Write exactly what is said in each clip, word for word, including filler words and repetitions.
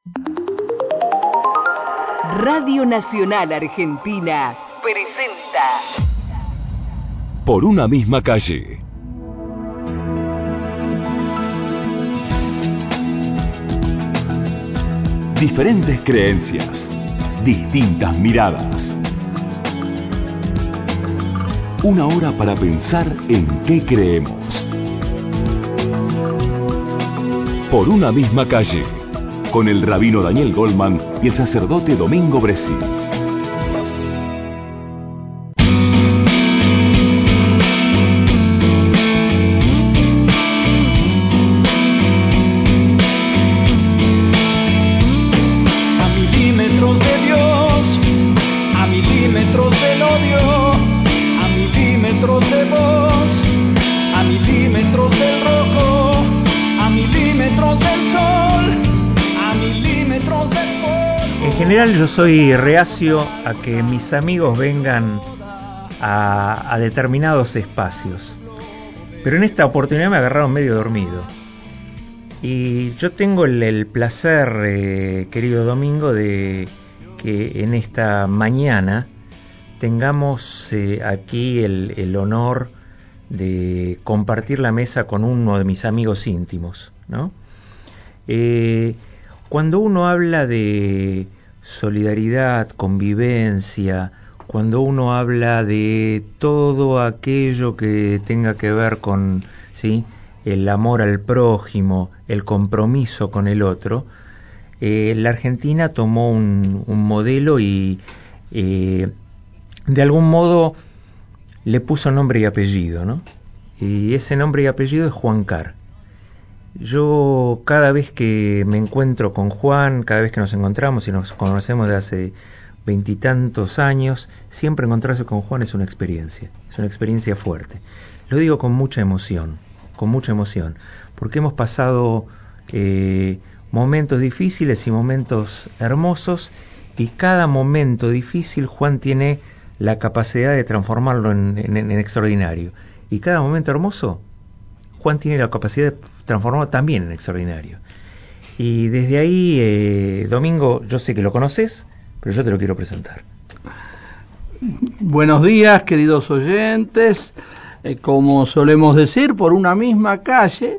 Radio Nacional Argentina presenta Por una misma calle. Diferentes creencias, distintas miradas. Una hora para pensar en qué creemos. Por una misma calle, con el rabino Daniel Goldman y el sacerdote Domingo Bresi. En general yo soy reacio a que mis amigos vengan a, a determinados espacios, pero en esta oportunidad me agarraron medio dormido y yo tengo el, el placer, eh, querido Domingo, de que en esta mañana tengamos eh, aquí el, el honor de compartir la mesa con uno de mis amigos íntimos, ¿no? Eh, cuando uno habla de solidaridad, convivencia, cuando uno habla de todo aquello que tenga que ver con, ¿sí?, el amor al prójimo, el compromiso con el otro, eh, la Argentina tomó un, un modelo y eh, de algún modo le puso nombre y apellido, ¿no? Y ese nombre y apellido es Juan Car. Yo cada vez que me encuentro con Juan, cada vez que nos encontramos y nos conocemos de hace veintitantos años, siempre encontrarse con Juan es una experiencia, es una experiencia fuerte. Lo digo con mucha emoción, con mucha emoción, porque hemos pasado eh, momentos difíciles y momentos hermosos, y cada momento difícil Juan tiene la capacidad de transformarlo en, en, en extraordinario, y cada momento hermoso Juan tiene la capacidad de transformarlo también en extraordinario. Y desde ahí, eh, Domingo, yo sé que lo conoces, pero yo te lo quiero presentar. Buenos días, queridos oyentes. Eh, como solemos decir, por una misma calle,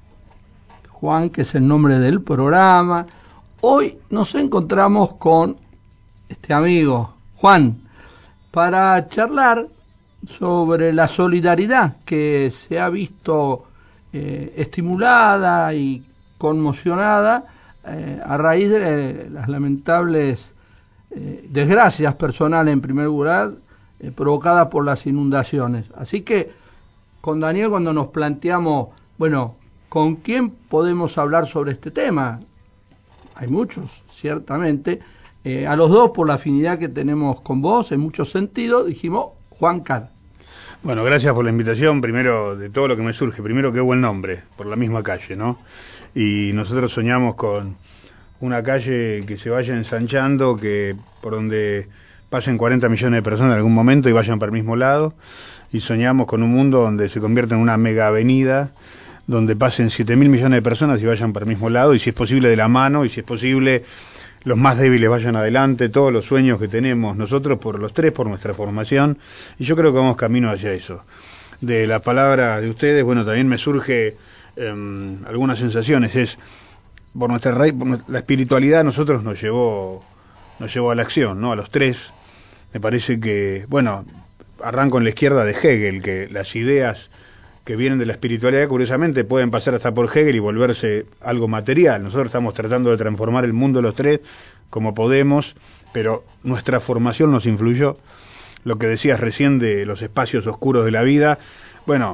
Juan, que es el nombre del programa. Hoy nos encontramos con este amigo, Juan, para charlar sobre la solidaridad que se ha visto eh, estimulada y conmocionada eh, a raíz de eh, las lamentables eh, desgracias personales, en primer lugar, eh, provocadas por las inundaciones. Así que con Daniel, cuando nos planteamos, bueno, ¿con quién podemos hablar sobre este tema? Hay muchos, ciertamente. Eh, a los dos, por la afinidad que tenemos con vos, en muchos sentidos, dijimos Juan Car. Bueno, gracias por la invitación. Primero, de todo lo que me surge, primero, qué buen nombre, por la misma calle, ¿no? Y nosotros soñamos con una calle que se vaya ensanchando, que por donde pasen cuarenta millones de personas en algún momento y vayan para el mismo lado, y soñamos con un mundo donde se convierta en una mega avenida, donde pasen siete mil millones de personas y vayan para el mismo lado, y si es posible de la mano, y si es posible los más débiles vayan adelante, todos los sueños que tenemos nosotros por los tres, por nuestra formación, y yo creo que vamos camino hacia eso. De la palabra de ustedes, bueno, también me surge eh, algunas sensaciones, es por nuestra raíz, por la espiritualidad a nosotros nos llevó, nos llevó a la acción, ¿no? A los tres, me parece que, bueno, arranco en la izquierda de Hegel, que las ideas que vienen de la espiritualidad, curiosamente, pueden pasar hasta por Hegel y volverse algo material. Nosotros estamos tratando de transformar el mundo los tres como podemos, pero nuestra formación nos influyó. Lo que decías recién de los espacios oscuros de la vida, bueno,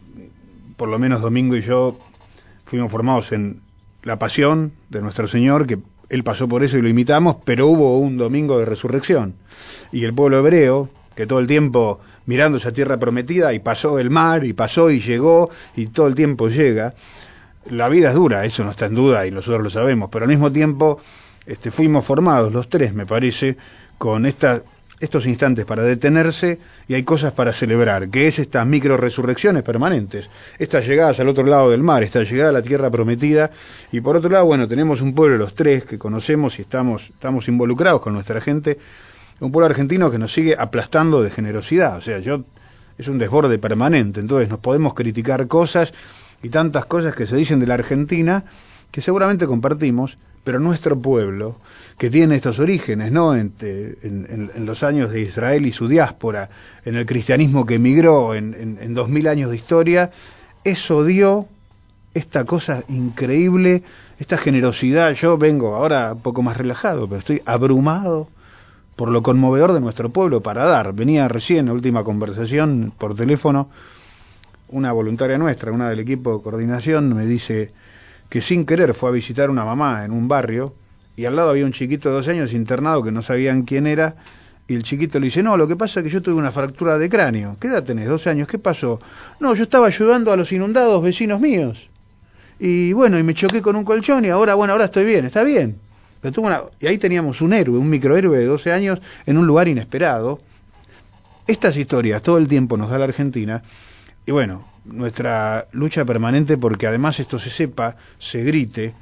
por lo menos Domingo y yo fuimos formados en la pasión de nuestro Señor, que Él pasó por eso y lo imitamos, pero hubo un domingo de resurrección. Y el pueblo hebreo, que todo el tiempo mirando esa tierra prometida, y pasó el mar, y pasó y llegó, y todo el tiempo llega. La vida es dura, eso no está en duda, y nosotros lo sabemos, pero al mismo tiempo este, fuimos formados los tres, me parece, con esta estos instantes para detenerse y hay cosas para celebrar, que es estas micro resurrecciones permanentes, estas llegadas al otro lado del mar, esta llegada a la tierra prometida. Y por otro lado, bueno, tenemos un pueblo, los tres, que conocemos y estamos, estamos involucrados con nuestra gente, un pueblo argentino que nos sigue aplastando de generosidad. O sea, yo es un desborde permanente, entonces nos podemos criticar cosas y tantas cosas que se dicen de la Argentina que seguramente compartimos, pero nuestro pueblo, que tiene estos orígenes, ¿no? En, en, en los años de Israel y su diáspora, en el cristianismo que emigró, en, en, en dos mil años de historia, eso dio esta cosa increíble, esta generosidad. Yo vengo ahora un poco más relajado, pero estoy abrumado por lo conmovedor de nuestro pueblo para dar. Venía recién, en la última conversación por teléfono, una voluntaria nuestra, una del equipo de coordinación, me dice que sin querer fue a visitar una mamá en un barrio y al lado había un chiquito de dos años internado que no sabían quién era, y el chiquito le dice, no, lo que pasa es que yo tuve una fractura de cráneo. ¿Qué edad tenés? doce años. ¿Qué pasó? No, yo estaba ayudando a los inundados vecinos míos. Y bueno, y me choqué con un colchón y ahora, bueno, ahora estoy bien, está bien. Pero tuve una... Y ahí teníamos un héroe, un microhéroe de doce años en un lugar inesperado. Estas historias todo el tiempo nos da la Argentina. Y bueno, nuestra lucha permanente porque además esto se sepa, se grite.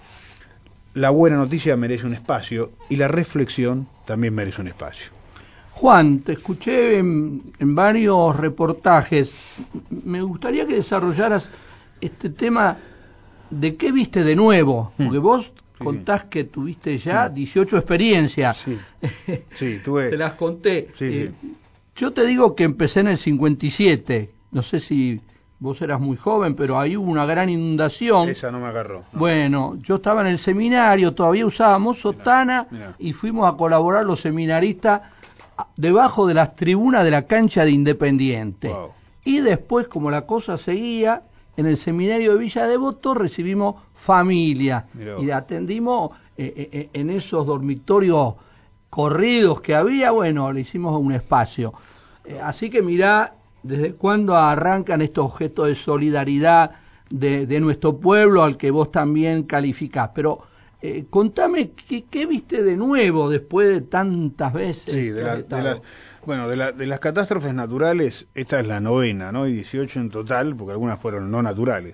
La buena noticia merece un espacio y la reflexión también merece un espacio. Juan, te escuché en, en varios reportajes. Me gustaría que desarrollaras este tema de qué viste de nuevo, porque vos sí, contás que tuviste ya sí. dieciocho experiencias. Sí, sí tuve. Te las conté. Sí, eh, sí. Yo te digo que empecé en el cincuenta y siete. No sé si vos eras muy joven, pero ahí hubo una gran inundación. Esa no me agarró. No. Bueno, yo estaba en el seminario, todavía usábamos sotana, mirá, mirá. Y fuimos a colaborar los seminaristas debajo de las tribunas de la cancha de Independiente. Wow. Y después, como la cosa seguía, en el seminario de Villa Devoto recibimos familia y atendimos eh, eh, en esos dormitorios corridos que había, bueno, le hicimos un espacio. Eh, así que mirá desde cuándo arrancan estos objetos de solidaridad de, de nuestro pueblo al que vos también calificás. Pero eh, contame, ¿qué, ¿qué viste de nuevo después de tantas veces? Sí, de, la, de, la, bueno, de, la, de las catástrofes naturales, esta es la novena, ¿no? Y dieciocho en total, porque algunas fueron no naturales.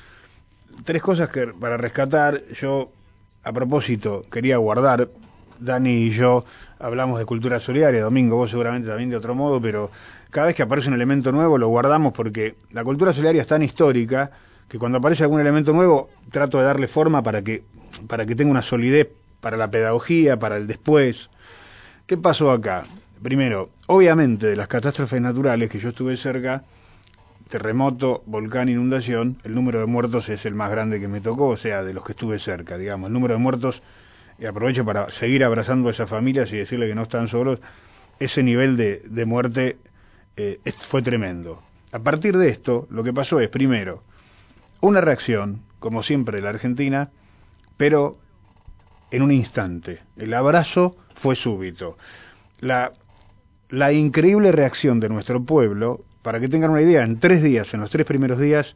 Tres cosas que para rescatar, yo a propósito quería guardar. Dani y yo hablamos de cultura solidaria, Domingo, vos seguramente también de otro modo, pero cada vez que aparece un elemento nuevo lo guardamos porque la cultura solidaria es tan histórica que cuando aparece algún elemento nuevo trato de darle forma para que, para que tenga una solidez para la pedagogía, para el después. ¿Qué pasó acá? Primero, obviamente de las catástrofes naturales que yo estuve cerca, terremoto, volcán, inundación, el número de muertos es el más grande que me tocó, o sea, de los que estuve cerca, digamos, el número de muertos. Y aprovecho para seguir abrazando a esas familias y decirle que no están solos. Ese nivel de, de muerte eh, fue tremendo. A partir de esto, lo que pasó es, primero, una reacción, como siempre de la Argentina, pero en un instante. El abrazo fue súbito. La, la increíble reacción de nuestro pueblo, para que tengan una idea, en tres días, en los tres primeros días,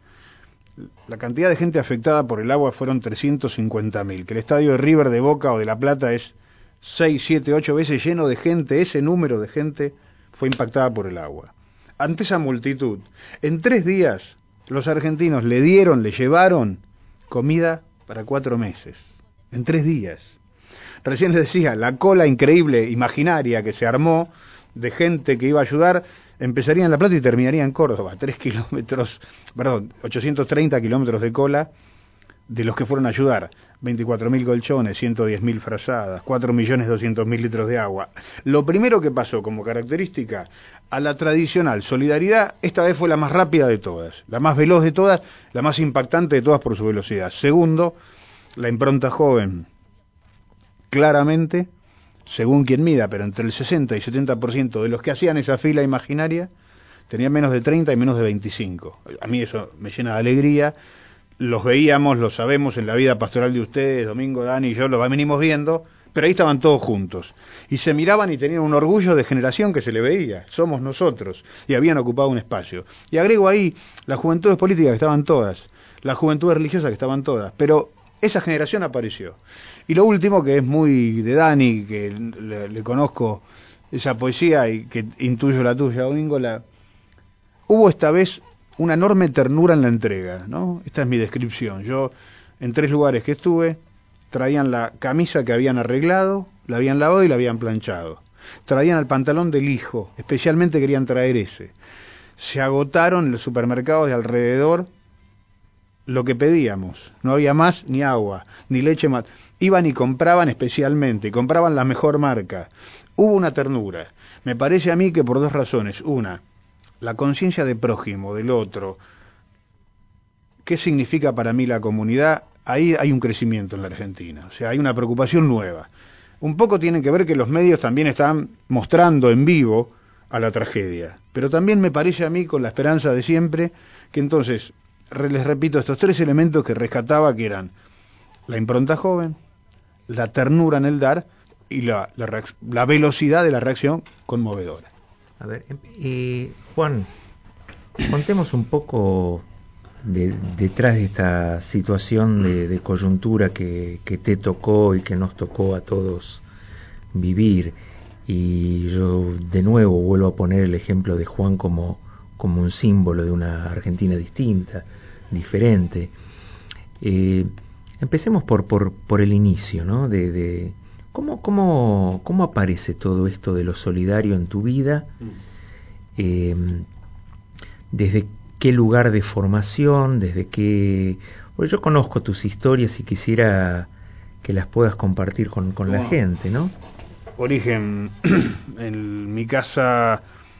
la cantidad de gente afectada por el agua fueron trescientos cincuenta mil, que el estadio de River de Boca o de La Plata es seis, siete, ocho veces lleno de gente. Ese número de gente fue impactada por el agua. Ante esa multitud, en tres días los argentinos le dieron, le llevaron comida para cuatro meses. En tres días. Recién les decía, la cola increíble, imaginaria que se armó de gente que iba a ayudar, empezaría en La Plata y terminaría en Córdoba, tres kilómetros, perdón, ochocientos treinta kilómetros de cola de los que fueron a ayudar, veinticuatro mil colchones, ciento diez mil frazadas, cuatro millones doscientos mil litros de agua. Lo primero que pasó como característica a la tradicional solidaridad, esta vez fue la más rápida de todas, la más veloz de todas, la más impactante de todas por su velocidad. Segundo, la impronta joven, claramente, según quien mida, pero entre el sesenta y setenta por ciento de los que hacían esa fila imaginaria tenían menos de treinta y menos de veinticinco. A mí eso me llena de alegría. Los veíamos, los sabemos en la vida pastoral de ustedes, Domingo, Dani y yo, los venimos viendo, pero ahí estaban todos juntos. Y se miraban y tenían un orgullo de generación que se le veía. Somos nosotros. Y habían ocupado un espacio. Y agrego ahí las juventudes políticas que estaban todas, las juventudes religiosas que estaban todas, pero esa generación apareció. Y lo último, que es muy de Dani, que le, le conozco esa poesía y que intuyo la tuya, Domingo, la... hubo esta vez una enorme ternura en la entrega, ¿no? Esta es mi descripción. Yo, en tres lugares que estuve, traían la camisa que habían arreglado, la habían lavado y la habían planchado. Traían el pantalón del hijo, especialmente querían traer ese. Se agotaron en los supermercados de alrededor lo que pedíamos. No había más ni agua, ni leche más. Iban y compraban especialmente, compraban la mejor marca. Hubo una ternura. Me parece a mí que por dos razones. Una, la conciencia de prójimo, del otro. ¿Qué significa para mí la comunidad? Ahí hay un crecimiento en la Argentina. O sea, hay una preocupación nueva. Un poco tiene que ver que los medios también están mostrando en vivo a la tragedia. Pero también me parece a mí, con la esperanza de siempre, que entonces, les repito, estos tres elementos que rescataba, que eran la impronta joven, la ternura en el dar y la, la, la velocidad de la reacción conmovedora. A ver, eh, Juan, contemos un poco de, detrás de esta situación de, de coyuntura que, que te tocó y que nos tocó a todos vivir. Y yo de nuevo vuelvo a poner el ejemplo de Juan como, como un símbolo de una Argentina distinta, diferente. Eh, empecemos por, por, por el inicio, ¿no? De, de ¿cómo, cómo, ¿Cómo aparece todo esto de lo solidario en tu vida? Eh, ¿Desde qué lugar de formación? ¿Desde qué...? Porque yo conozco tus historias y quisiera que las puedas compartir con, con la gente, ¿no? Origen, en mi casa,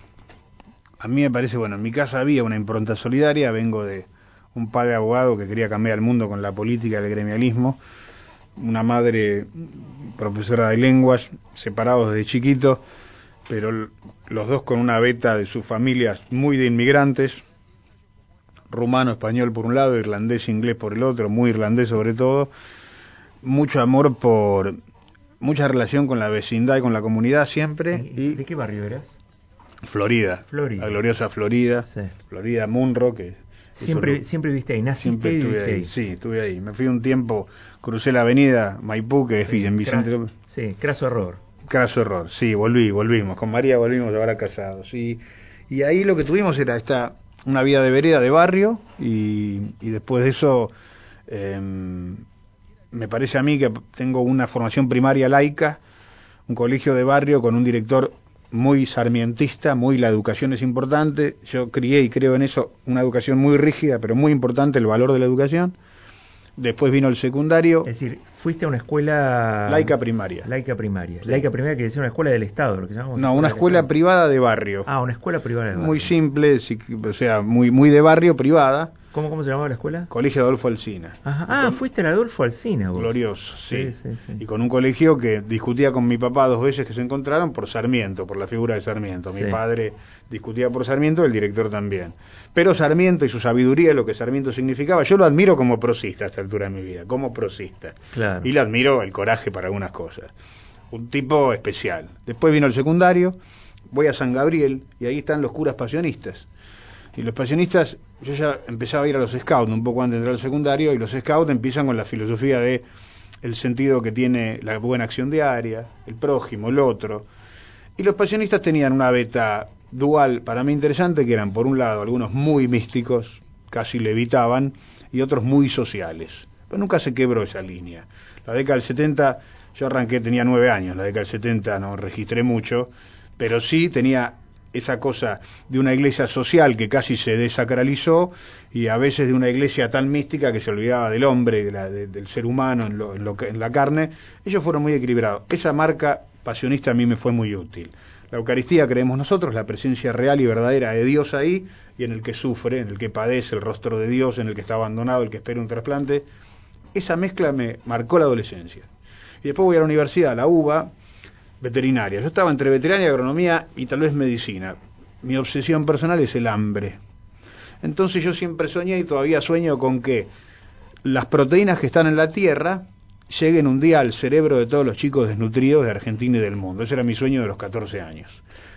a mí me parece, bueno, en mi casa había una impronta solidaria. Vengo de un padre abogado que quería cambiar el mundo con la política y el gremialismo, una madre profesora de lenguas, separados desde chiquito, pero los dos con una beta de sus familias muy de inmigrantes, rumano, español por un lado, irlandés, inglés por el otro, muy irlandés sobre todo, mucho amor por... mucha relación con la vecindad y con la comunidad siempre. ¿Y de qué barrio eras? Florida, Florida. La gloriosa Florida, sí. Florida, Munro, que... Siempre, siempre viviste ahí, naciste y viviste ahí. ahí. Sí, estuve ahí. Me fui un tiempo, crucé la avenida Maipú, que es sí, en Vicente... Cra sí, craso error. Craso error, sí, volví, volvimos. Con María volvimos ahora casados. Y, y ahí lo que tuvimos era esta una vida de vereda, de barrio, y, y después de eso... Eh, me parece a mí que tengo una formación primaria laica, un colegio de barrio con un director muy sarmientista, muy la educación es importante. Yo crié y creo en eso, una educación muy rígida, pero muy importante el valor de la educación. Después vino el secundario. Es decir, fuiste a una escuela... Laica primaria. Laica primaria. Sí. Laica primaria quiere decir una escuela del Estado, lo que llamamos... No, una escuela privada de barrio. Ah, una escuela privada de barrio. Muy simple, o sea, muy, muy de barrio, privada. ¿Cómo, ¿Cómo se llamaba la escuela? Colegio Adolfo Alsina. Ajá. Ah, con... fuiste al Adolfo Alsina, vos. Glorioso, sí. Sí, sí, sí. Y con un colegio que discutía con mi papá dos veces que se encontraron por Sarmiento, por la figura de Sarmiento. Mi sí. padre discutía por Sarmiento, el director también. Pero Sarmiento y su sabiduría, lo que Sarmiento significaba, yo lo admiro como prosista a esta altura de mi vida, como prosista. Claro. Y le admiro el coraje para algunas cosas. Un tipo especial. Después vino el secundario, voy a San Gabriel, y ahí están los curas pasionistas. Y los pasionistas, yo ya empezaba a ir a los scouts un poco antes de entrar al secundario, y los scouts empiezan con la filosofía de el sentido que tiene la buena acción diaria, el prójimo, el otro. Y los pasionistas tenían una beta dual para mí interesante, que eran por un lado algunos muy místicos, casi levitaban, y otros muy sociales. Pero nunca se quebró esa línea. La década del setenta, yo arranqué, tenía nueve años, la década del setenta no registré mucho, pero sí tenía esa cosa de una iglesia social que casi se desacralizó, y a veces de una iglesia tan mística que se olvidaba del hombre, de la, de, del ser humano en, lo, en, lo, en la carne. Ellos fueron muy equilibrados. Esa marca pasionista a mí me fue muy útil. La Eucaristía, creemos nosotros, la presencia real y verdadera de Dios ahí, y en el que sufre, en el que padece el rostro de Dios, en el que está abandonado, el que espera un trasplante. Esa mezcla me marcó la adolescencia. Y después voy a la universidad, a la UBA, veterinaria. Yo estaba entre veterinaria, agronomía y tal vez medicina. Mi obsesión personal es el hambre. Entonces yo siempre soñé, y todavía sueño, con que las proteínas que están en la tierra lleguen un día al cerebro de todos los chicos desnutridos de Argentina y del mundo. Ese era mi sueño de los catorce años.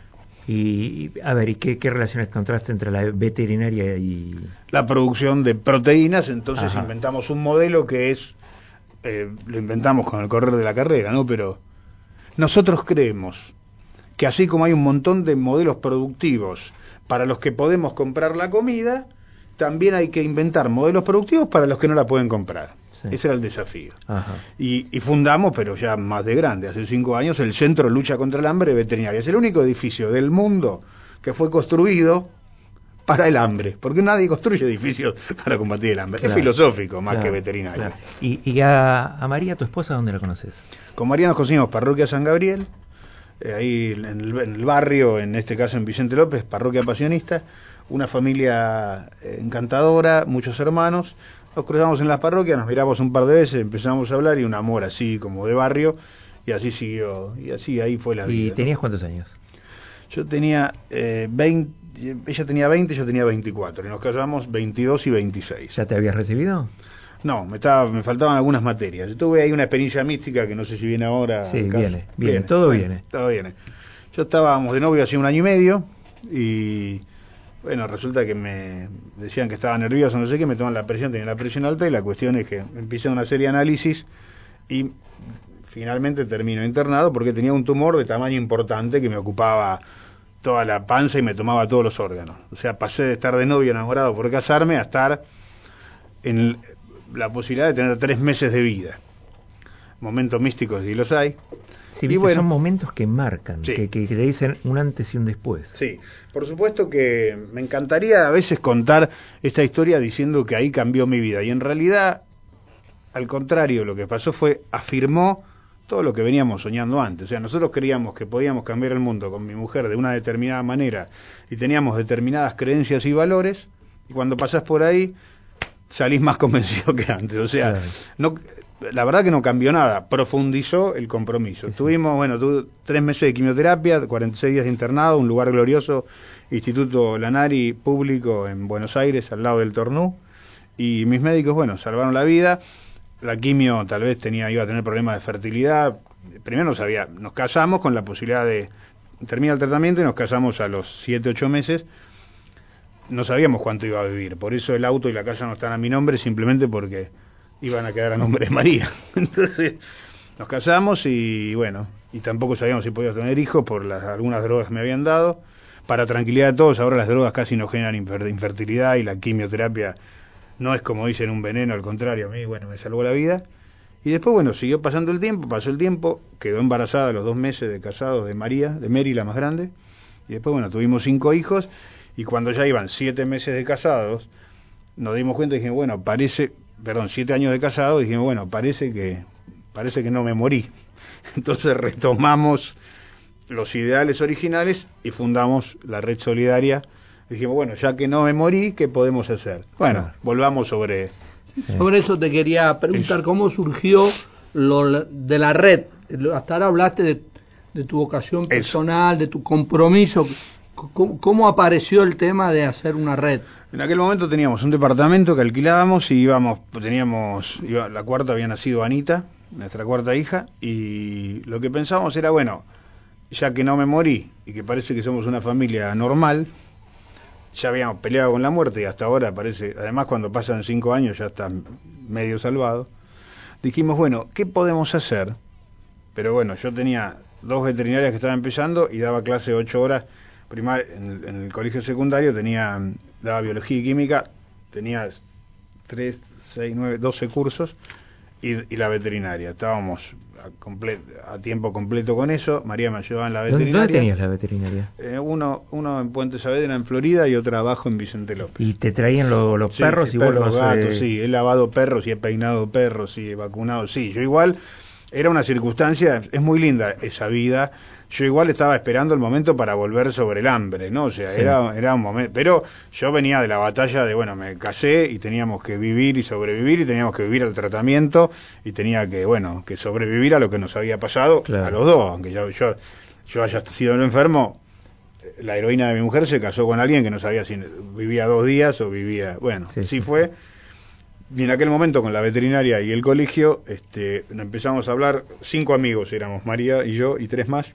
Y, a ver, ¿y qué, qué relaciones encontraste entre la veterinaria y...? La producción de proteínas. Entonces Ajá. inventamos un modelo que es... Eh, lo inventamos con el correr de la carrera, ¿no? Pero nosotros creemos que así como hay un montón de modelos productivos para los que podemos comprar la comida, también hay que inventar modelos productivos para los que no la pueden comprar. Sí. Ese era el desafío. Ajá. Y, y fundamos, pero ya más de grande, hace cinco años, el Centro de Lucha contra el Hambre Veterinaria. Es el único edificio del mundo que fue construido para el hambre, porque nadie construye edificios para combatir el hambre. Claro. Es filosófico más claro, que veterinario. Claro. ¿Y, y a, a María, tu esposa, dónde la conoces? Con María nos conocimos Parroquia San Gabriel, eh, ahí en el, en el barrio, en este caso en Vicente López, Parroquia Pasionista, una familia eh, encantadora, muchos hermanos. Nos cruzamos en las parroquias, nos miramos un par de veces, empezamos a hablar y un amor así como de barrio, y así siguió, y así ahí fue la vida. ¿Y tenías ¿no? cuántos años? Yo tenía eh, veinte, ella tenía veinte, yo tenía veinticuatro, y nos casamos veintidós y veintiséis. ¿Ya te habías recibido? No, me estaba, me faltaban algunas materias. Yo tuve ahí una experiencia mística que no sé si viene ahora. Sí, viene, viene, viene, todo bueno, viene. Todo viene. Yo estábamos de novio hace un año y medio, y bueno, resulta que me decían que estaba nervioso, no sé qué, me toman la presión, tenía la presión alta, y la cuestión es que empecé una serie de análisis y finalmente termino internado porque tenía un tumor de tamaño importante que me ocupaba toda la panza y me tomaba todos los órganos. O sea, pasé de estar de novio enamorado por casarme a estar en la posibilidad de tener tres meses de vida. Momentos místicos, si los hay. Sí, viste, y bueno, son momentos que marcan, sí. que, que, que te dicen un antes y un después. Sí, por supuesto que me encantaría a veces contar esta historia diciendo que ahí cambió mi vida. Y en realidad, al contrario, lo que pasó fue, afirmó todo lo que veníamos soñando antes. O sea, nosotros creíamos que podíamos cambiar el mundo con mi mujer de una determinada manera y teníamos determinadas creencias y valores, y cuando pasás por ahí salís más convencido que antes. O sea, claro. no, la verdad que no cambió nada, profundizó el compromiso. Sí, Tuvimos, sí. bueno, tuve tres meses de quimioterapia, cuarenta y seis días de internado, un lugar glorioso, Instituto Lanari Público en Buenos Aires, al lado del Tornú, y mis médicos, bueno, salvaron la vida. La quimio tal vez tenía iba a tener problemas de fertilidad. Primero no sabía, nos casamos con la posibilidad de terminar el tratamiento y nos casamos a los siete, ocho meses. No sabíamos cuánto iba a vivir, por eso el auto y la casa no están a mi nombre, simplemente porque iban a quedar a nombre de María. Entonces nos casamos y bueno, y tampoco sabíamos si podíamos tener hijos por las algunas drogas que me habían dado. Para tranquilidad de todos, ahora las drogas casi no generan infertilidad y la quimioterapia no es como dicen un veneno, al contrario, a mí, bueno, me salvó la vida. Y después, bueno, siguió pasando el tiempo, pasó el tiempo, quedó embarazada a los dos meses de casados de María, de Mary, la más grande, y después, bueno, tuvimos cinco hijos, y cuando ya iban siete meses de casados, nos dimos cuenta y dijimos, bueno, parece, perdón, siete años de casados, y dijimos, bueno, parece que, parece que no me morí. Entonces retomamos los ideales originales y fundamos la Red Solidaria. Dijimos, bueno, ya que no me morí, ¿qué podemos hacer? Bueno, volvamos sobre... Sí. Sobre eso te quería preguntar, ¿cómo surgió lo de la red? Hasta ahora hablaste de, de tu vocación personal, eso. De tu compromiso. ¿Cómo, ¿Cómo apareció el tema de hacer una red? En aquel momento teníamos un departamento que alquilábamos y íbamos, teníamos, iba, la cuarta había nacido Anita, nuestra cuarta hija, y lo que pensábamos era, bueno, ya que no me morí y que parece que somos una familia normal, ya habíamos peleado con la muerte y hasta ahora parece, además cuando pasan cinco años ya está medio salvado, dijimos, bueno, ¿qué podemos hacer? Pero bueno, yo tenía dos veterinarias que estaban empezando y daba clase ocho horas, primar, en, en el colegio secundario tenía, daba biología y química, tenía tres, seis, nueve, doce cursos, y, y la veterinaria, estábamos a, comple a tiempo completo con eso. María me ayudaba en la veterinaria. ¿Dónde tenías la veterinaria? Eh, uno, uno en Puente Saavedra en Florida y otra abajo en Vicente López. ¿Y te traían lo, los sí, perros y perros, vos los gatos? eh... Sí, he lavado perros y he peinado perros y he vacunado, sí, yo igual, era una circunstancia, es muy linda esa vida. Yo igual estaba esperando el momento para volver sobre el hambre, ¿no? O sea, sí. era, era un momento, pero yo venía de la batalla de, bueno, me casé y teníamos que vivir y sobrevivir y teníamos que vivir al tratamiento y tenía que, bueno, que sobrevivir a lo que nos había pasado, claro. A los dos, aunque yo, yo, yo haya sido el enfermo, la heroína de mi mujer se casó con alguien que no sabía si vivía dos días o vivía, bueno, sí, así sí. fue. Y en aquel momento con la veterinaria y el colegio, este, empezamos a hablar, cinco amigos éramos, María y yo y tres más.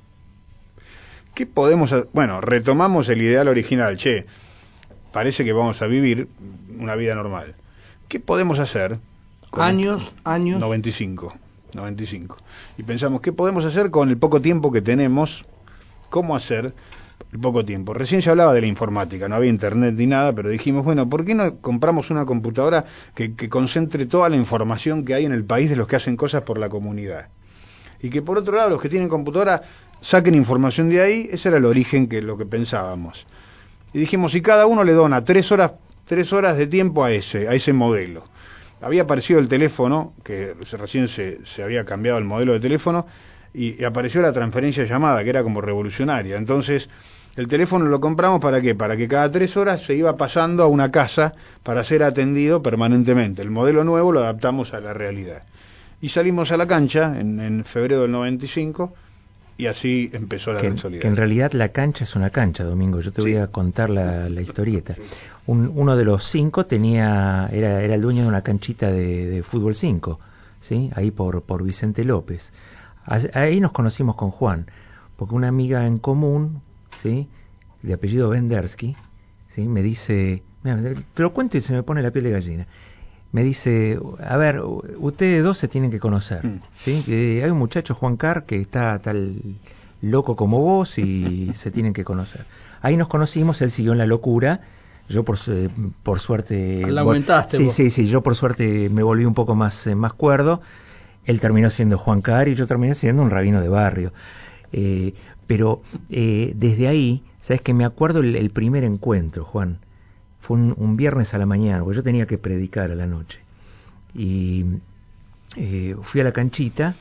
¿Qué podemos hacer? Bueno, retomamos el ideal original, che, parece que vamos a vivir una vida normal. ¿Qué podemos hacer? Años, años. noventa y cinco, noventa y cinco. Y pensamos, ¿qué podemos hacer con el poco tiempo que tenemos cómo hacer en poco tiempo. Recién se hablaba de la informática, no había internet ni nada, pero dijimos, bueno, ¿por qué no compramos una computadora que, que concentre toda la información que hay en el país de los que hacen cosas por la comunidad? Y que por otro lado, los que tienen computadora saquen información de ahí. Ese era el origen que lo que pensábamos. Y dijimos, si cada uno le dona tres horas, tres horas de tiempo a ese, a ese modelo. Había aparecido el teléfono, que recién se, se había cambiado el modelo de teléfono, y, y apareció la transferencia de llamada, que era como revolucionaria. Entonces, el teléfono lo compramos ¿para qué? Para que cada tres horas se iba pasando a una casa para ser atendido permanentemente. El modelo nuevo lo adaptamos a la realidad. Y salimos a la cancha en, en febrero del noventa y cinco, y así empezó la que, Red Solidaria. Que en realidad la cancha es una cancha, Domingo. Yo te Sí. voy a contar la, la historieta. Un, uno de los cinco tenía era, era el dueño de una canchita de, de fútbol cinco, ¿sí? Ahí por, por Vicente López. Ahí nos conocimos con Juan, porque una amiga en común, ¿sí?, de apellido Vendersky, ¿sí?, me dice, mira, te lo cuento y se me pone la piel de gallina. Me dice, a ver, ustedes dos se tienen que conocer, Mm. ¿sí? Que hay un muchacho, Juan Carr, que está tal loco como vos y se tienen que conocer. Ahí nos conocimos, él siguió en la locura, yo por su- por suerte... La aumentaste Sí, vos. sí, sí, yo por suerte me volví un poco más, eh, más cuerdo. Él terminó siendo Juan Carr y yo terminé siendo un rabino de barrio. Eh, pero eh, desde ahí, ¿sabes qué? Me acuerdo el, el primer encuentro, Juan. Fue un, un viernes a la mañana, porque yo tenía que predicar a la noche. Y eh, fui a la canchita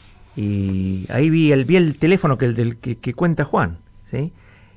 y ahí vi el, vi el teléfono que, el del, que, que cuenta Juan, ¿sí?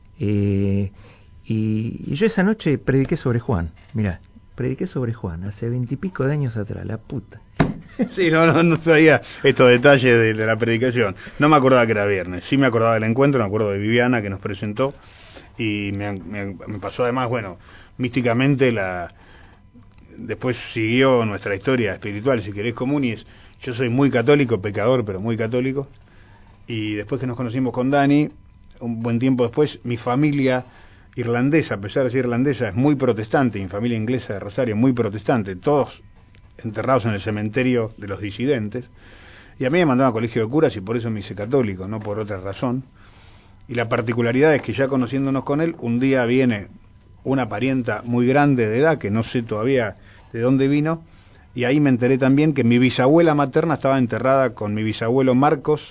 Eh, y, y yo esa noche prediqué sobre Juan. Mirá, prediqué sobre Juan, hace veintipico de años atrás, la puta. Sí, no, no, no sabía estos detalles de, de la predicación. No me acordaba que era viernes. Sí me acordaba del encuentro, me acuerdo de Viviana que nos presentó. Y me, me, me pasó además, bueno, místicamente la... Después siguió nuestra historia espiritual, si querés, común. Y es, yo soy muy católico, pecador, pero muy católico. Y después que nos conocimos con Dani, un buen tiempo después, mi familia irlandesa, a pesar de ser irlandesa, es muy protestante. Mi familia inglesa de Rosario, muy protestante. Todos enterrados en el cementerio de los disidentes, y a mí me mandaban a colegio de curas y por eso me hice católico, no por otra razón. Y la particularidad es que ya conociéndonos con él, un día viene una parienta muy grande de edad, que no sé todavía de dónde vino, y ahí me enteré también que mi bisabuela materna estaba enterrada con mi bisabuelo Marcos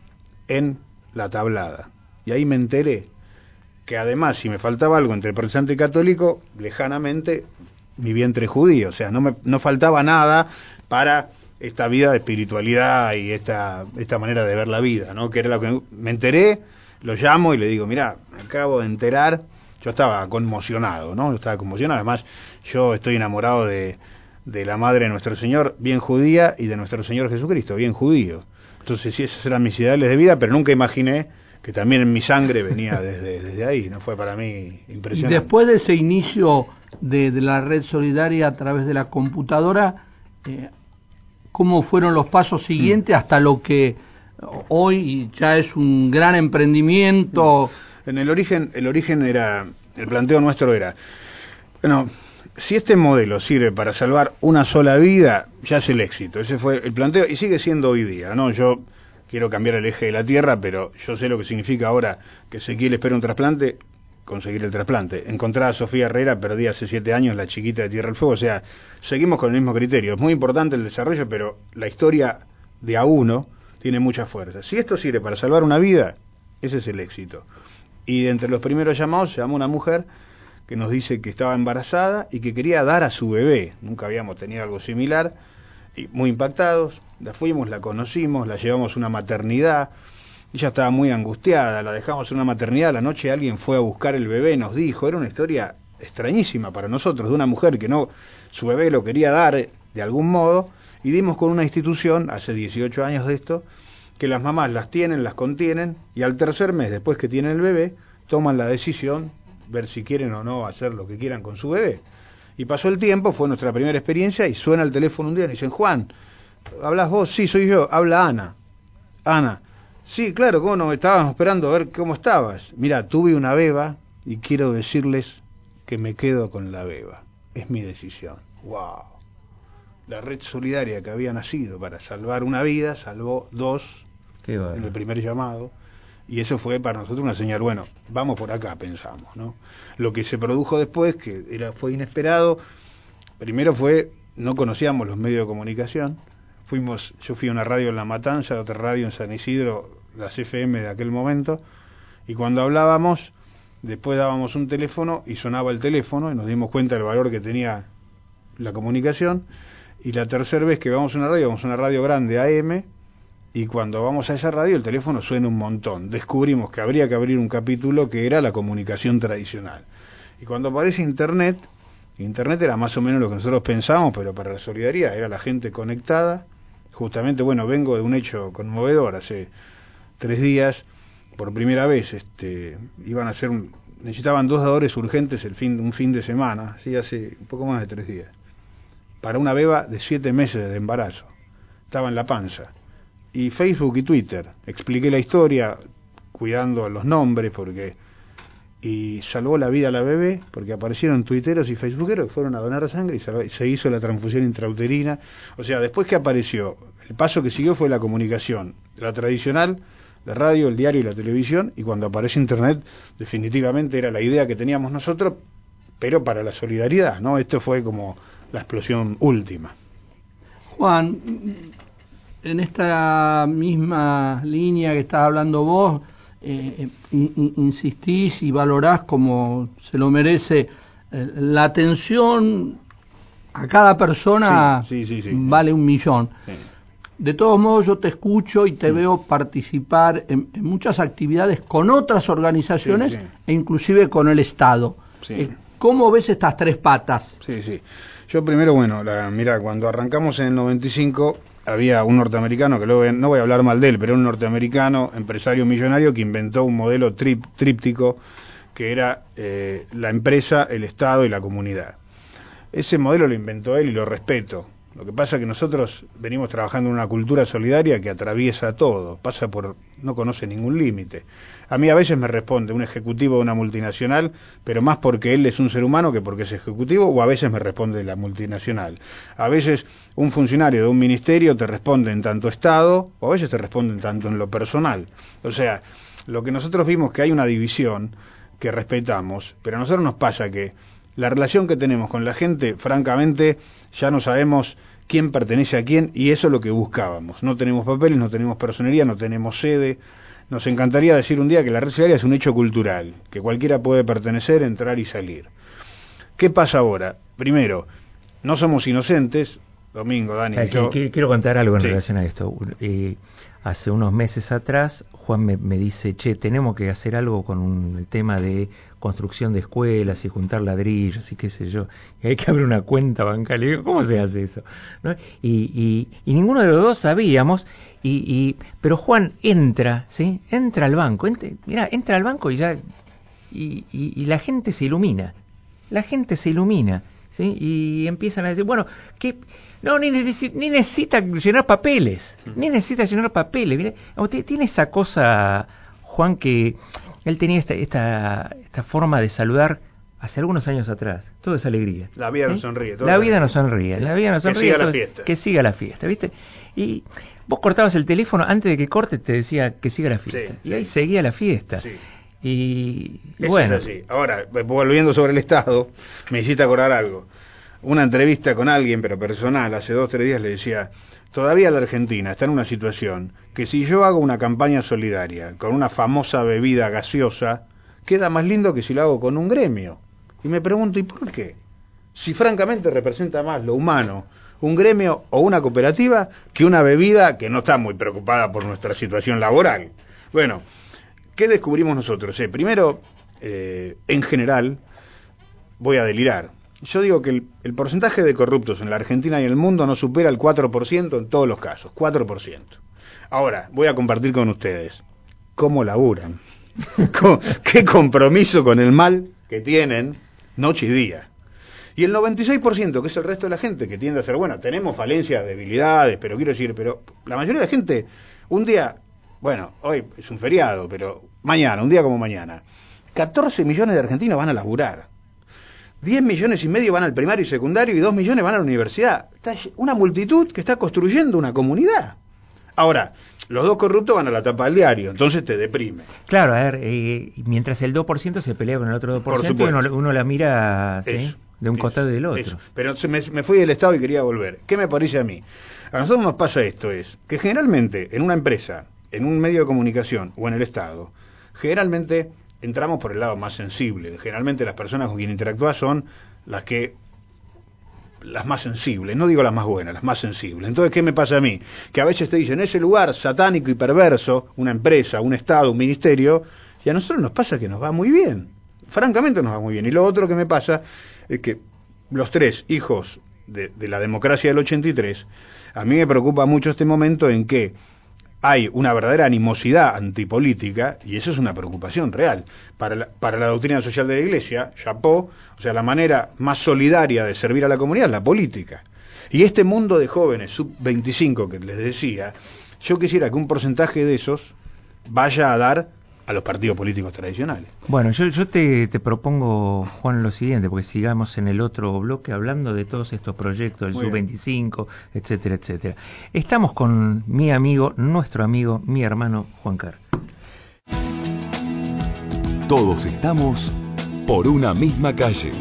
en La Tablada. Y ahí me enteré que además, si me faltaba algo entre protestante y católico, lejanamente mi vientre judío, o sea, no me no faltaba nada para esta vida de espiritualidad y esta esta manera de ver la vida, ¿no? Que era lo que me enteré, lo llamo y le digo, mirá, me acabo de enterar. Yo estaba conmocionado, ¿no? Yo estaba conmocionado, además yo estoy enamorado de, de la Madre de Nuestro Señor, bien judía, y de Nuestro Señor Jesucristo, bien judío. Entonces sí, esas eran mis ideales de vida, pero nunca imaginé que también en mi sangre venía desde, desde ahí, ¿no? Fue para mí impresionante. Después de ese inicio de, de la Red Solidaria a través de la computadora, eh, ¿cómo fueron los pasos siguientes mm. hasta lo que hoy ya es un gran emprendimiento? En el origen, el origen era, el planteo nuestro era, bueno, si este modelo sirve para salvar una sola vida, ya es el éxito. Ese fue el planteo y sigue siendo hoy día, ¿no? Yo quiero cambiar el eje de la Tierra, pero yo sé lo que significa ahora que Ezequiel espera un trasplante, conseguir el trasplante. Encontrar a Sofía Herrera, perdí hace siete años, la chiquita de Tierra del Fuego. O sea, seguimos con el mismo criterio. Es muy importante el desarrollo, pero la historia de a uno tiene mucha fuerza. Si esto sirve para salvar una vida, ese es el éxito. Y entre los primeros llamados se llamó una mujer que nos dice que estaba embarazada y que quería dar a su bebé. Nunca habíamos tenido algo similar. Y muy impactados, la fuimos, la conocimos, la llevamos a una maternidad. Ella estaba muy angustiada, la dejamos en una maternidad. La noche alguien fue a buscar el bebé, nos dijo, era una historia extrañísima para nosotros, de una mujer que no, su bebé lo quería dar de algún modo, y dimos con una institución, hace dieciocho años de esto, que las mamás las tienen, las contienen, y al tercer mes, después que tienen el bebé, toman la decisión, ver si quieren o no hacer lo que quieran con su bebé. Y pasó el tiempo, fue nuestra primera experiencia, y suena el teléfono un día y dicen, Juan, ¿hablas vos? Sí, soy yo, habla Ana. Ana, sí, claro, ¿cómo no? Estábamos esperando a ver cómo estabas. Mira, tuve una beba y quiero decirles que me quedo con la beba. Es mi decisión. ¡Wow! La red solidaria que había nacido para salvar una vida, salvó dos Qué en el primer llamado. Y eso fue para nosotros una señal, bueno, vamos por acá, pensamos, ¿no? Lo que se produjo después, que era fue inesperado, primero fue, no conocíamos los medios de comunicación, fuimos, yo fui a una radio en La Matanza, otra radio en San Isidro, las F M de aquel momento, y cuando hablábamos, después dábamos un teléfono y sonaba el teléfono y nos dimos cuenta del valor que tenía la comunicación. Y la tercera vez que vamos a una radio, vamos a una radio grande A M, y cuando vamos a esa radio el teléfono suena un montón. Descubrimos que habría que abrir un capítulo que era la comunicación tradicional. Y cuando aparece Internet, Internet era más o menos lo que nosotros pensábamos, pero para la solidaridad era la gente conectada. Justamente, bueno, vengo de un hecho conmovedor. Hace tres días, por primera vez, este, iban a hacer un, necesitaban dos dadores urgentes el fin, un fin de semana, sí, hace un poco más de tres días, para una beba de siete meses de embarazo. Estaba en la panza. Y Facebook y Twitter, expliqué la historia, cuidando los nombres, porque y salvó la vida a la bebé, porque aparecieron tuiteros y facebookeros que fueron a donar sangre y se, se hizo la transfusión intrauterina. O sea, después que apareció, el paso que siguió fue la comunicación, la tradicional, de radio, el diario y la televisión, y cuando aparece Internet, definitivamente era la idea que teníamos nosotros, pero para la solidaridad, ¿no? Esto fue como la explosión última. Juan, en esta misma línea que estás hablando vos, eh, in, insistís y valorás como se lo merece eh, la atención a cada persona, sí, sí, sí, sí, vale un millón. Sí. De todos modos, yo te escucho y te sí. veo participar en, en muchas actividades con otras organizaciones, sí, sí. e inclusive con el Estado. Sí. Eh, ¿Cómo ves estas tres patas? Sí, sí. Yo primero, bueno, la, mira, cuando arrancamos en el noventa y cinco, había un norteamericano, que luego no voy a hablar mal de él, pero un norteamericano, empresario millonario, que inventó un modelo trip, tríptico, que era eh, la empresa, el Estado y la comunidad. Ese modelo lo inventó él y lo respeto. Lo que pasa es que nosotros venimos trabajando en una cultura solidaria que atraviesa todo, pasa por, no conoce ningún límite. A mí a veces me responde un ejecutivo de una multinacional, pero más porque él es un ser humano que porque es ejecutivo, o a veces me responde la multinacional. A veces un funcionario de un ministerio te responde en tanto Estado, o a veces te responde en tanto en lo personal. O sea, lo que nosotros vimos que hay una división que respetamos, pero a nosotros nos pasa que la relación que tenemos con la gente, francamente, ya no sabemos quién pertenece a quién, y eso es lo que buscábamos. No tenemos papeles, no tenemos personería, no tenemos sede. Nos encantaría decir un día que la red solidaria es un hecho cultural, que cualquiera puede pertenecer, entrar y salir. ¿Qué pasa ahora? Primero, no somos inocentes. Domingo, Dani, eh, yo... Quiero contar algo en sí. relación a esto. Eh, hace unos meses atrás, Juan me, me dice, che, tenemos que hacer algo con un, el tema de construcción de escuelas y juntar ladrillos y qué sé yo. Y hay que abrir una cuenta bancaria. Y digo, ¿cómo se hace eso? ¿No? Y, y, y ninguno de los dos sabíamos. Y, y pero Juan entra, ¿sí? Entra al banco. Entra, mira, entra al banco y ya... Y, y, y la gente se ilumina. La gente se ilumina. ¿Sí? Y empiezan a decir, bueno, que no ni, necesita, ni necesita llenar papeles, ni necesita llenar papeles. Mira, tiene esa cosa, Juan, que él tenía esta, esta, esta forma de saludar hace algunos años atrás. Todo es alegría. La vida ¿sí? nos sonríe. La vida nos sonríe. La vida nos sonríe. Que siga la fiesta. Que siga la fiesta, ¿viste? Y vos cortabas el teléfono, antes de que corte te decía que siga la fiesta. Sí, y sí. ahí seguía la fiesta. Sí. Y, y bueno. Es así. Ahora, volviendo sobre el Estado, me hiciste acordar algo. Una entrevista con alguien, pero personal, hace dos o tres días le decía, todavía la Argentina está en una situación que si yo hago una campaña solidaria con una famosa bebida gaseosa, queda más lindo que si lo hago con un gremio. Y me pregunto, ¿y por qué? Si francamente representa más lo humano un gremio o una cooperativa que una bebida que no está muy preocupada por nuestra situación laboral. Bueno, ¿qué descubrimos nosotros? Eh, primero, eh, en general, voy a delirar. Yo digo que el, el porcentaje de corruptos en la Argentina y en el mundo no supera el cuatro por ciento en todos los casos, cuatro por ciento. Ahora, voy a compartir con ustedes cómo laburan, qué compromiso con el mal que tienen noche y día. Y el noventa y seis por ciento, que es el resto de la gente, que tiende a ser, bueno, tenemos falencias, debilidades, pero quiero decir, pero la mayoría de la gente, un día, bueno, hoy es un feriado, pero mañana, un día como mañana, catorce millones de argentinos van a laburar. diez millones y medio van al primario y secundario y dos millones van a la universidad. Está una multitud que está construyendo una comunidad. Ahora, los dos corruptos van a la tapa del diario, entonces te deprime. Claro, a ver, eh, mientras el dos por ciento se pelea con el otro dos por ciento, Por uno, uno la mira ¿sí? Eso, de un eso, costado y del otro. Eso. Pero se me, me fui del Estado y quería volver. ¿Qué me parece a mí? A nosotros nos pasa esto, es que generalmente en una empresa, en un medio de comunicación o en el Estado, generalmente entramos por el lado más sensible. Generalmente las personas con quien interactúas son las que las más sensibles, no digo las más buenas, las más sensibles. Entonces, ¿qué me pasa a mí? Que a veces te dicen, ese lugar satánico y perverso, una empresa, un Estado, un ministerio, y a nosotros nos pasa que nos va muy bien. Francamente nos va muy bien. Y lo otro que me pasa es que los tres hijos de, de la democracia del ochenta y tres, a mí me preocupa mucho este momento en que hay una verdadera animosidad antipolítica, y eso es una preocupación real. Para la, para la doctrina social de la Iglesia, chapó, o sea, la manera más solidaria de servir a la comunidad es la política. Y este mundo de jóvenes sub veinticinco que les decía, yo quisiera que un porcentaje de esos vaya a dar a los partidos políticos tradicionales. Bueno, yo, yo te, te propongo, Juan, lo siguiente, porque sigamos en el otro bloque hablando de todos estos proyectos, el sub veinticinco, etcétera, etcétera. Estamos con mi amigo, nuestro amigo, mi hermano Juan Carr. Todos estamos por una misma calle.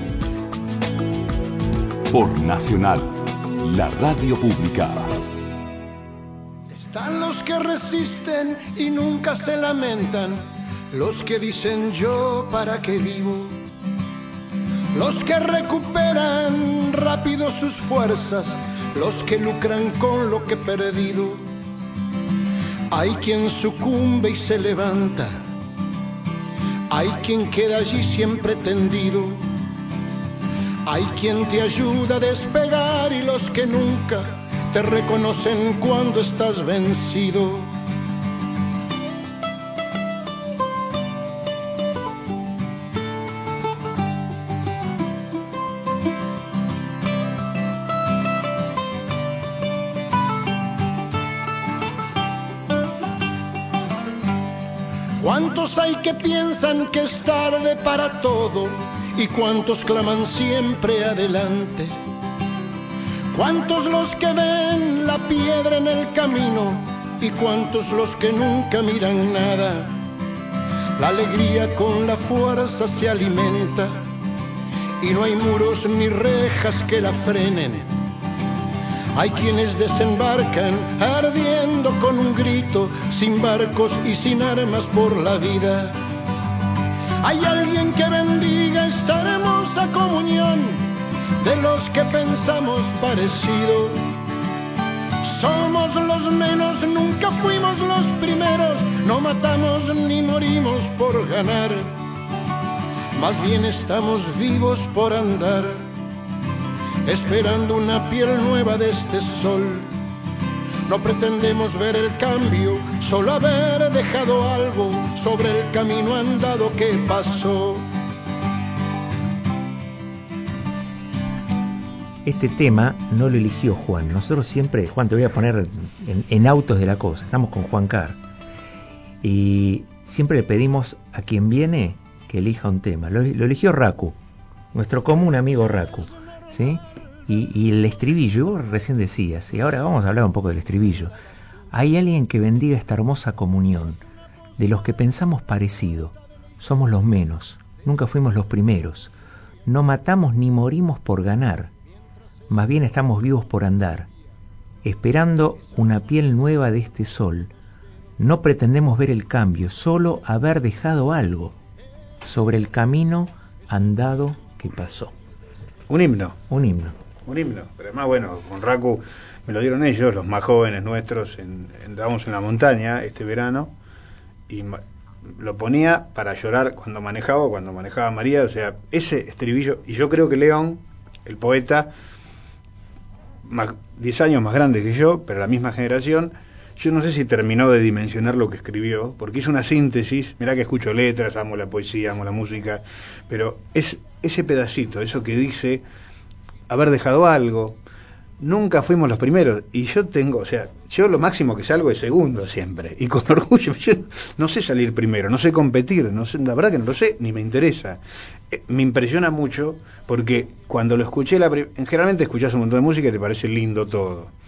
Por Nacional, la radio pública. Están los que resisten y nunca se lamentan, los que dicen yo para qué vivo, los que recuperan rápido sus fuerzas, los que lucran con lo que he perdido. Hay quien sucumbe y se levanta, hay quien queda allí siempre tendido, hay quien te ayuda a despegar y los que nunca te reconocen cuando estás vencido. ¿Cuántos hay que piensan que es tarde para todo? ¿Y cuántos claman siempre adelante? ¿Cuántos los que ven la piedra en el camino? ¿Y cuántos los que nunca miran nada? La alegría con la fuerza se alimenta y no hay muros ni rejas que la frenen. Hay quienes desembarcan ardiendo con un grito, sin barcos y sin armas por la vida. Hay alguien que bendiga esta hermosa comunión de los que pensamos parecido. Somos los menos, nunca fuimos los primeros, no matamos ni morimos por ganar, más bien estamos vivos por andar, esperando una piel nueva de este sol. No pretendemos ver el cambio, solo haber dejado algo sobre el camino andado que pasó. Este tema no lo eligió Juan. Nosotros siempre, Juan, te voy a poner en, en autos de la cosa. Estamos con Juan Carr. Y siempre le pedimos a quien viene que elija un tema. Lo, lo eligió Raku, nuestro común amigo Raku, ¿sí? Y, y el estribillo, vos recién decías, y ahora vamos a hablar un poco del estribillo. Hay alguien que bendiga esta hermosa comunión, de los que pensamos parecido. Somos los menos, nunca fuimos los primeros. No matamos ni morimos por ganar, más bien estamos vivos por andar, esperando una piel nueva de este sol. No pretendemos ver el cambio, solo haber dejado algo sobre el camino andado que pasó. Un himno. Un himno. Un himno. Pero además, bueno, con Raku me lo dieron ellos, los más jóvenes nuestros, en, entramos en la montaña este verano, y ma, lo ponía para llorar cuando manejaba, cuando manejaba María, o sea, ese estribillo, y yo creo que León, el poeta, más, diez años más grande que yo, pero la misma generación, yo no sé si terminó de dimensionar lo que escribió, porque hizo una síntesis. Mirá que escucho letras, amo la poesía, amo la música, pero es ese pedacito, eso que dice haber dejado algo. Nunca fuimos los primeros, y yo tengo, o sea, yo lo máximo que salgo es segundo siempre, y con orgullo. Yo no sé salir primero, no sé competir, no sé, la verdad que no lo sé, ni me interesa. Eh, me impresiona mucho, porque cuando lo escuché, la generalmente escuchás un montón de música y te parece lindo todo.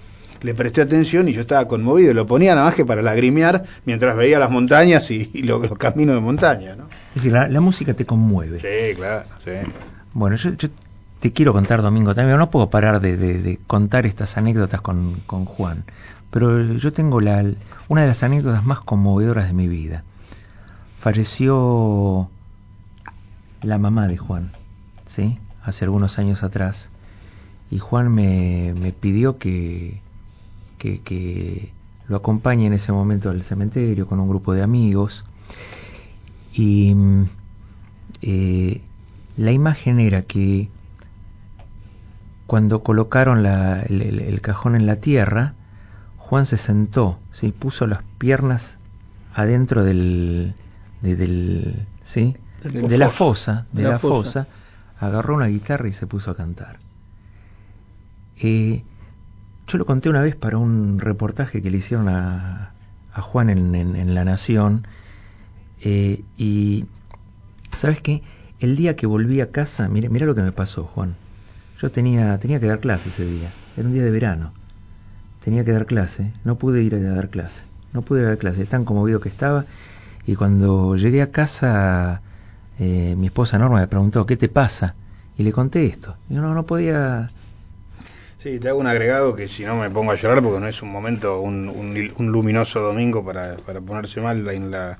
le presté atención y yo estaba conmovido, lo ponía nada más que para lagrimear mientras veía las montañas y, y los, los caminos de montaña, ¿no? Es decir, la, la música te conmueve. Sí, claro, sí. Bueno, yo, yo te quiero contar, Domingo, también, no puedo parar de, de, de contar estas anécdotas con, con Juan, pero yo tengo la, una de las anécdotas más conmovedoras de mi vida. Falleció la mamá de Juan, ¿sí? Hace algunos años atrás, y Juan me, me pidió que, que, que lo acompañe en ese momento al cementerio con un grupo de amigos, y eh, la imagen era que cuando colocaron la, el, el, el cajón en la tierra, Juan se sentó, ¿sí? Puso las piernas adentro del, de, del, ¿sí? de, de la fosa, de, de la, la fosa, fosa, agarró una guitarra y se puso a cantar. Eh, yo lo conté una vez para un reportaje que le hicieron a, a Juan en, en, en La Nación, eh, y ¿sabes qué? El día que volví a casa, mira, mira lo que me pasó, Juan. Yo tenía, tenía que dar clase ese día, era un día de verano, tenía que dar clase, no pude ir a dar clase, no pude dar clase, tan conmovido que estaba, y cuando llegué a casa, eh, mi esposa Norma me preguntó, ¿qué te pasa? Y le conté esto, y yo no, no podía... Sí, te hago un agregado que si no me pongo a llorar porque no es un momento, un, un, un luminoso domingo para, para ponerse mal. La, la,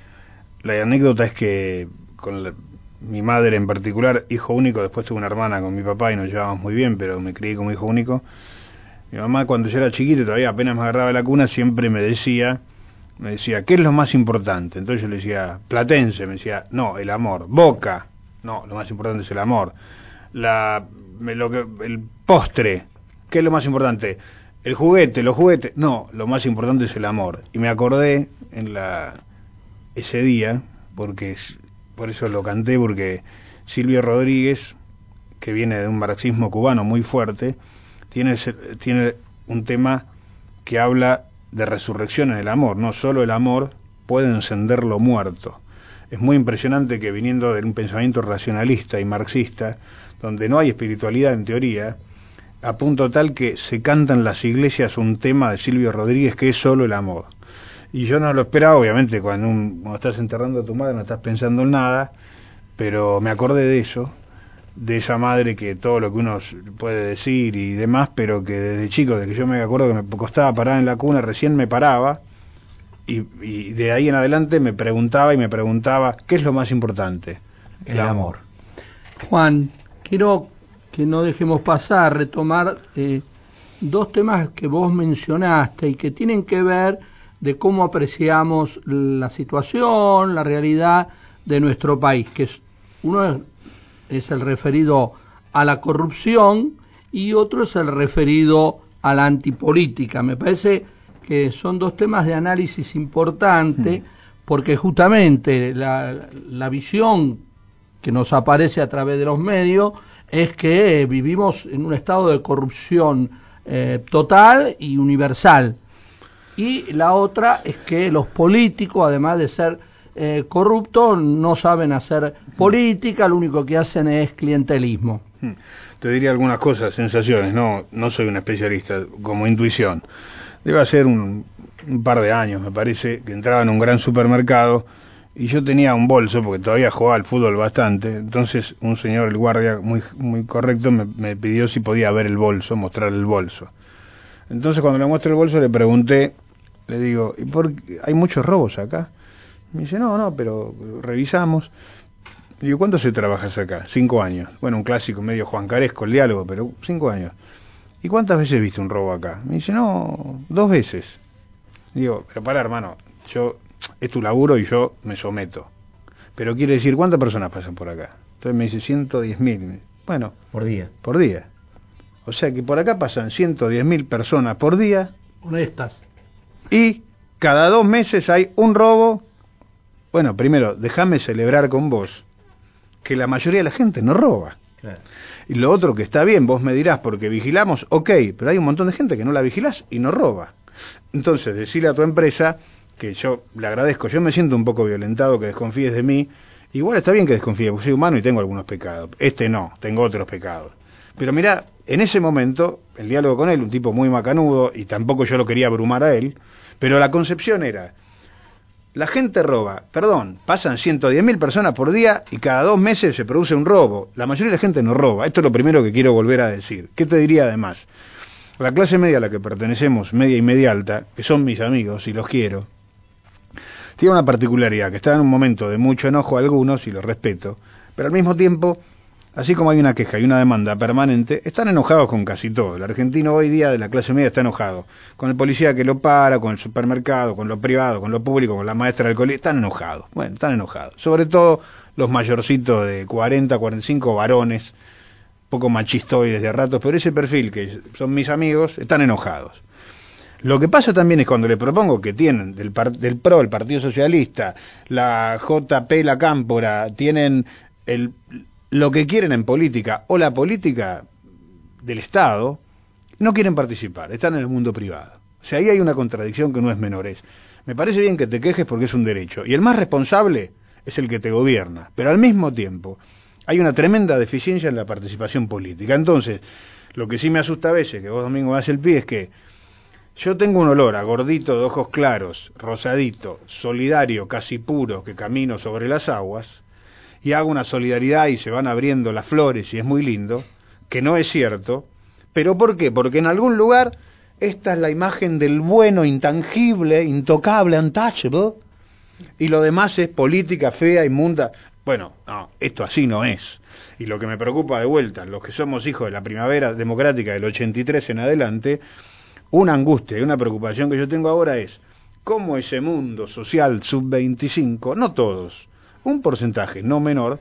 la anécdota es que con la, mi madre en particular, hijo único, después tuve una hermana con mi papá y nos llevábamos muy bien, pero me crié como hijo único. Mi mamá, cuando yo era chiquito, todavía apenas me agarraba de la cuna, siempre me decía, me decía, ¿qué es lo más importante? Entonces yo le decía, Platense, me decía, no, el amor. Boca, no, lo más importante es el amor. La, me, lo que, el postre, ¿qué es lo más importante? El juguete, los juguetes, no, lo más importante es el amor. Y me acordé en la ese día, porque es, por eso lo canté, porque Silvio Rodríguez, que viene de un marxismo cubano muy fuerte, tiene, tiene un tema que habla de resurrección en el amor. No solo el amor puede encender lo muerto. Es muy impresionante que viniendo de un pensamiento racionalista y marxista, donde no hay espiritualidad en teoría, a punto tal que se canta en las iglesias un tema de Silvio Rodríguez que es solo el amor. Y yo no lo esperaba, obviamente, cuando, un, cuando estás enterrando a tu madre no estás pensando en nada, pero me acordé de eso, de esa madre que todo lo que uno puede decir y demás, pero que desde chico, de que yo me acuerdo que me costaba parar en la cuna, recién me paraba, y, y de ahí en adelante me preguntaba y me preguntaba, ¿qué es lo más importante? El, el amor. amor. Juan, quiero que no dejemos pasar, retomar eh, dos temas que vos mencionaste y que tienen que ver de cómo apreciamos la situación, la realidad de nuestro país, que es, uno es, es el referido a la corrupción y otro es el referido a la antipolítica. Me parece que son dos temas de análisis importante, porque justamente la, la visión que nos aparece a través de los medios es que vivimos en un estado de corrupción eh, total y universal. Y la otra es que los políticos, además de ser eh, corruptos, no saben hacer política, lo único que hacen es clientelismo. Te diría algunas cosas, sensaciones, no no soy un especialista, como intuición. Debe ser un, un par de años, me parece, que entraba en un gran supermercado y yo tenía un bolso, porque todavía jugaba al fútbol bastante, entonces un señor, el guardia, muy muy correcto, me, me pidió si podía ver el bolso, mostrar el bolso. Entonces cuando le muestre el bolso le pregunté, le digo, ¿y por qué? ¿Hay muchos robos acá? Me dice, no, no, pero revisamos. Digo, ¿cuánto se trabajas acá? Cinco años. Bueno, un clásico medio juancaresco el diálogo, pero cinco años. ¿Y cuántas veces viste un robo acá? Me dice, no, dos veces. Digo, pero para, hermano, yo, es tu laburo y yo me someto. Pero quiere decir, ¿cuántas personas pasan por acá? Entonces me dice, ciento diez mil. Bueno. Por día. Por día. O sea que por acá pasan ciento diez mil personas por día. Honestas. Y cada dos meses hay un robo. Bueno, primero, déjame celebrar con vos que la mayoría de la gente no roba. Claro. Y lo otro que está bien, vos me dirás, porque vigilamos, ok, pero hay un montón de gente que no la vigilás y no roba. Entonces, decirle a tu empresa, que yo le agradezco, yo me siento un poco violentado que desconfíes de mí, igual está bien que desconfíes, porque soy humano y tengo algunos pecados. Este no, tengo otros pecados. Pero mirá, en ese momento, el diálogo con él, un tipo muy macanudo, y tampoco yo lo quería abrumar a él, pero la concepción era, la gente roba, perdón, pasan ciento diez mil personas por día y cada dos meses se produce un robo. La mayoría de la gente no roba. Esto es lo primero que quiero volver a decir. ¿Qué te diría además? La clase media a la que pertenecemos, media y media alta, que son mis amigos y los quiero, tiene una particularidad, que está en un momento de mucho enojo a algunos, y lo respeto, pero al mismo tiempo, así como hay una queja y una demanda permanente, están enojados con casi todo. El argentino hoy día de la clase media está enojado. Con el policía que lo para, con el supermercado, con lo privado, con lo público, con la maestra del colegio, están enojados. Bueno, están enojados. Sobre todo los mayorcitos de cuarenta, cuarenta y cinco varones, poco machistoides de ratos, pero ese perfil que son mis amigos, están enojados. Lo que pasa también es cuando le propongo que tienen del, par, del P R O, el Partido Socialista, la J P, la Cámpora, tienen el, lo que quieren en política, o la política del Estado, no quieren participar, están en el mundo privado. O sea, ahí hay una contradicción que no es menor. Es, me parece bien que te quejes porque es un derecho, y el más responsable es el que te gobierna, pero al mismo tiempo hay una tremenda deficiencia en la participación política. Entonces, lo que sí me asusta a veces, que vos, Domingo, me das el pie, es que yo tengo un olor a gordito de ojos claros, rosadito, solidario, casi puro, que camino sobre las aguas, y hago una solidaridad y se van abriendo las flores y es muy lindo, que no es cierto. ¿Pero por qué? Porque en algún lugar esta es la imagen del bueno, intangible, intocable, untouchable, y lo demás es política fea, inmunda. Bueno, no, esto así no es. Y lo que me preocupa de vuelta, los que somos hijos de la primavera democrática del ochenta y tres en adelante, una angustia y una preocupación que yo tengo ahora es cómo ese mundo social sub veinticinco, no todos, un porcentaje no menor,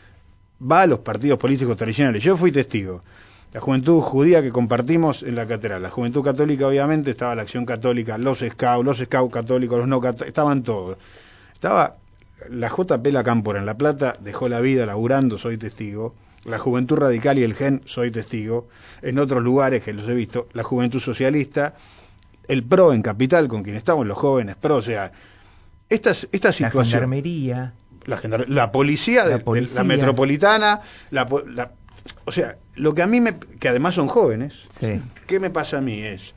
va a los partidos políticos tradicionales. Yo fui testigo. La juventud judía que compartimos en la catedral, la juventud católica obviamente, estaba la Acción Católica, los scouts, los scouts católicos, los no católicos, estaban todos. Estaba la J P La Cámpora en La Plata, dejó la vida laburando, soy testigo. La Juventud Radical y el G E N, soy testigo. En otros lugares que los he visto, la Juventud Socialista, el P R O en Capital, con quien estamos los jóvenes P R O, o sea, esta, esta situación... La gendarmería... La, gendar, la policía, la, de, policía. De, la metropolitana, la, la, o sea, lo que a mí me... que además son jóvenes, sí. ¿Qué me pasa a mí? Es...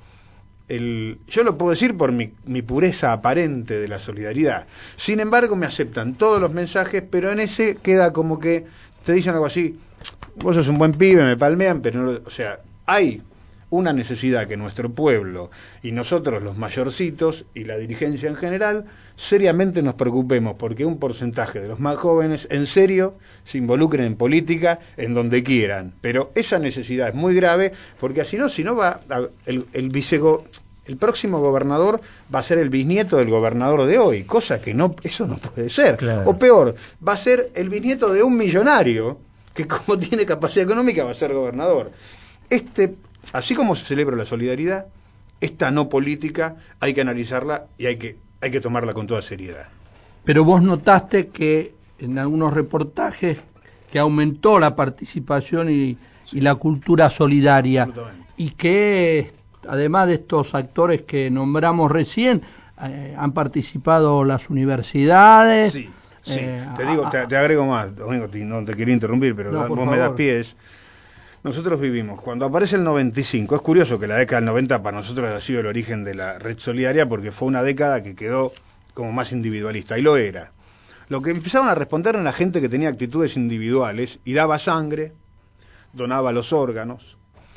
El, yo lo puedo decir por mi, mi pureza aparente de la solidaridad. Sin embargo, me aceptan todos los mensajes, pero en ese queda como que te dicen algo así, vos sos un buen pibe, me palmean, pero no, o sea, hay una necesidad que nuestro pueblo y nosotros los mayorcitos y la dirigencia en general seriamente nos preocupemos porque un porcentaje de los más jóvenes en serio se involucren en política en donde quieran, pero esa necesidad es muy grave porque así no, si no va el, el vicego el próximo gobernador va a ser el bisnieto del gobernador de hoy, cosa que no, eso no puede ser, claro. O peor, va a ser el bisnieto de un millonario que como tiene capacidad económica va a ser gobernador. Este Así como se celebra la solidaridad, esta no política hay que analizarla y hay que, hay que tomarla con toda seriedad. Pero vos notaste que en algunos reportajes que aumentó la participación y, y la cultura solidaria, y que además de estos actores que nombramos recién, eh, han participado las universidades. Sí, sí. Eh, te digo, a, te, te agrego más, Domingo, no te quería interrumpir, pero no, vos favor. me das pies. Nosotros vivimos, cuando aparece el noventa y cinco, es curioso que la década del noventa para nosotros ha sido el origen de la red solidaria porque fue una década que quedó como más individualista, y lo era. Lo que empezaron a responder era la gente que tenía actitudes individuales y daba sangre, donaba los órganos.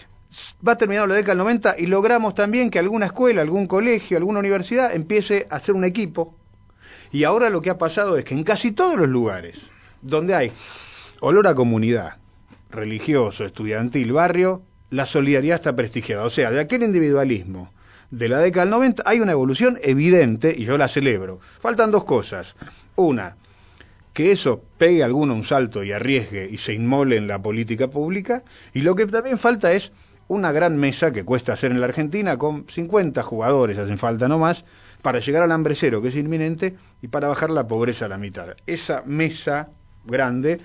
Va terminando la década del noventa y logramos también que alguna escuela, algún colegio, alguna universidad empiece a hacer un equipo. Y ahora lo que ha pasado es que en casi todos los lugares donde hay olor a comunidad, religioso, estudiantil, barrio, la solidaridad está prestigiada. O sea, de aquel individualismo de la década del noventa hay una evolución evidente y yo la celebro. Faltan dos cosas. Una, que eso pegue a alguno un salto y arriesgue y se inmole en la política pública. Y lo que también falta es una gran mesa que cuesta hacer en la Argentina con cincuenta jugadores, hacen falta no más, para llegar al hambre cero, que es inminente, y para bajar la pobreza a la mitad. Esa mesa grande,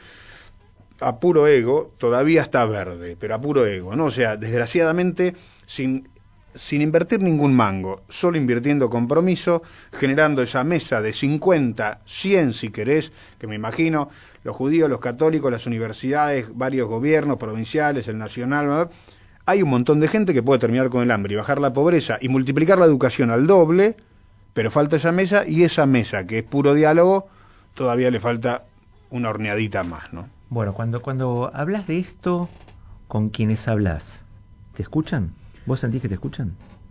a puro ego, todavía está verde, pero a puro ego, ¿no? O sea, desgraciadamente, sin sin invertir ningún mango, solo invirtiendo compromiso, generando esa mesa de cincuenta, cien si querés, que me imagino, los judíos, los católicos, las universidades, varios gobiernos provinciales, el nacional, ¿verdad? Hay un montón de gente que puede terminar con el hambre y bajar la pobreza y multiplicar la educación al doble, pero falta esa mesa, y esa mesa, que es puro diálogo, todavía le falta una horneadita más, ¿no? Bueno, cuando, cuando hablas de esto, ¿con quiénes hablas? ¿Te escuchan? ¿Vos sentís que te escuchan?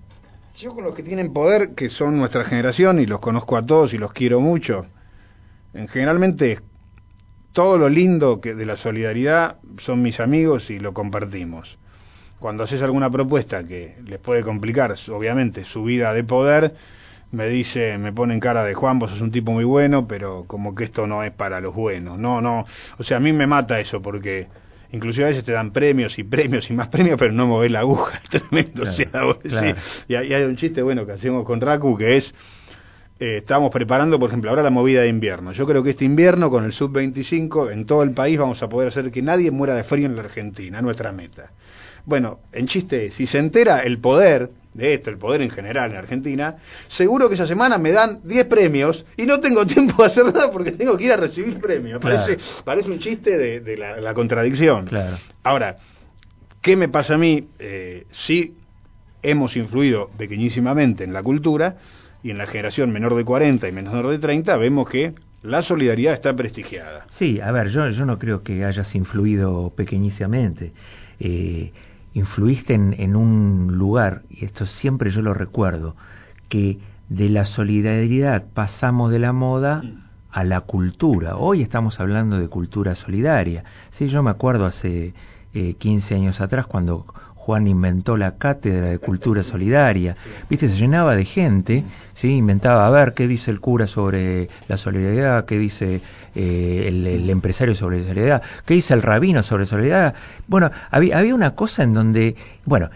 Yo con los que tienen poder, que son nuestra generación, y los conozco a todos y los quiero mucho, en generalmente todo lo lindo que de la solidaridad son mis amigos y lo compartimos. Cuando haces alguna propuesta que les puede complicar, obviamente, su vida de poder, me dice, me pone en cara de Juan, vos sos un tipo muy bueno, pero como que esto no es para los buenos. No, no, o sea, a mí me mata eso, porque inclusive a veces te dan premios y premios y más premios, pero no movés la aguja, es tremendo. Claro, o sea, vos claro. decís, y, hay, y hay un chiste bueno que hacemos con Raku, que es, eh, estamos preparando, por ejemplo, ahora la movida de invierno. Yo creo que este invierno, con el sub veinticinco, en todo el país vamos a poder hacer que nadie muera de frío en la Argentina, nuestra meta. Bueno, en chiste, si se entera el poder de esto, el poder en general en Argentina, seguro que esa semana me dan diez premios y no tengo tiempo de hacer nada porque tengo que ir a recibir premios. Claro. Parece, parece un chiste de, de la, la contradicción. Claro. Ahora, ¿qué me pasa a mí? Eh, sí hemos influido pequeñísimamente en la cultura, y en la generación menor de cuarenta y menor de treinta vemos que la solidaridad está prestigiada. Sí, a ver, yo, yo no creo que hayas influido pequeñísimamente. Eh, influiste en, en un lugar, y esto siempre yo lo recuerdo, que de la solidaridad pasamos de la moda a la cultura. Hoy estamos hablando de cultura solidaria. Sí, yo me acuerdo hace eh, quince años atrás, cuando Juan inventó la cátedra de cultura solidaria, viste, se llenaba de gente, sí, inventaba, a ver qué dice el cura sobre la solidaridad, qué dice eh, el, el empresario sobre la solidaridad, qué dice el rabino sobre solidaridad. Bueno, había, había una cosa en donde, bueno,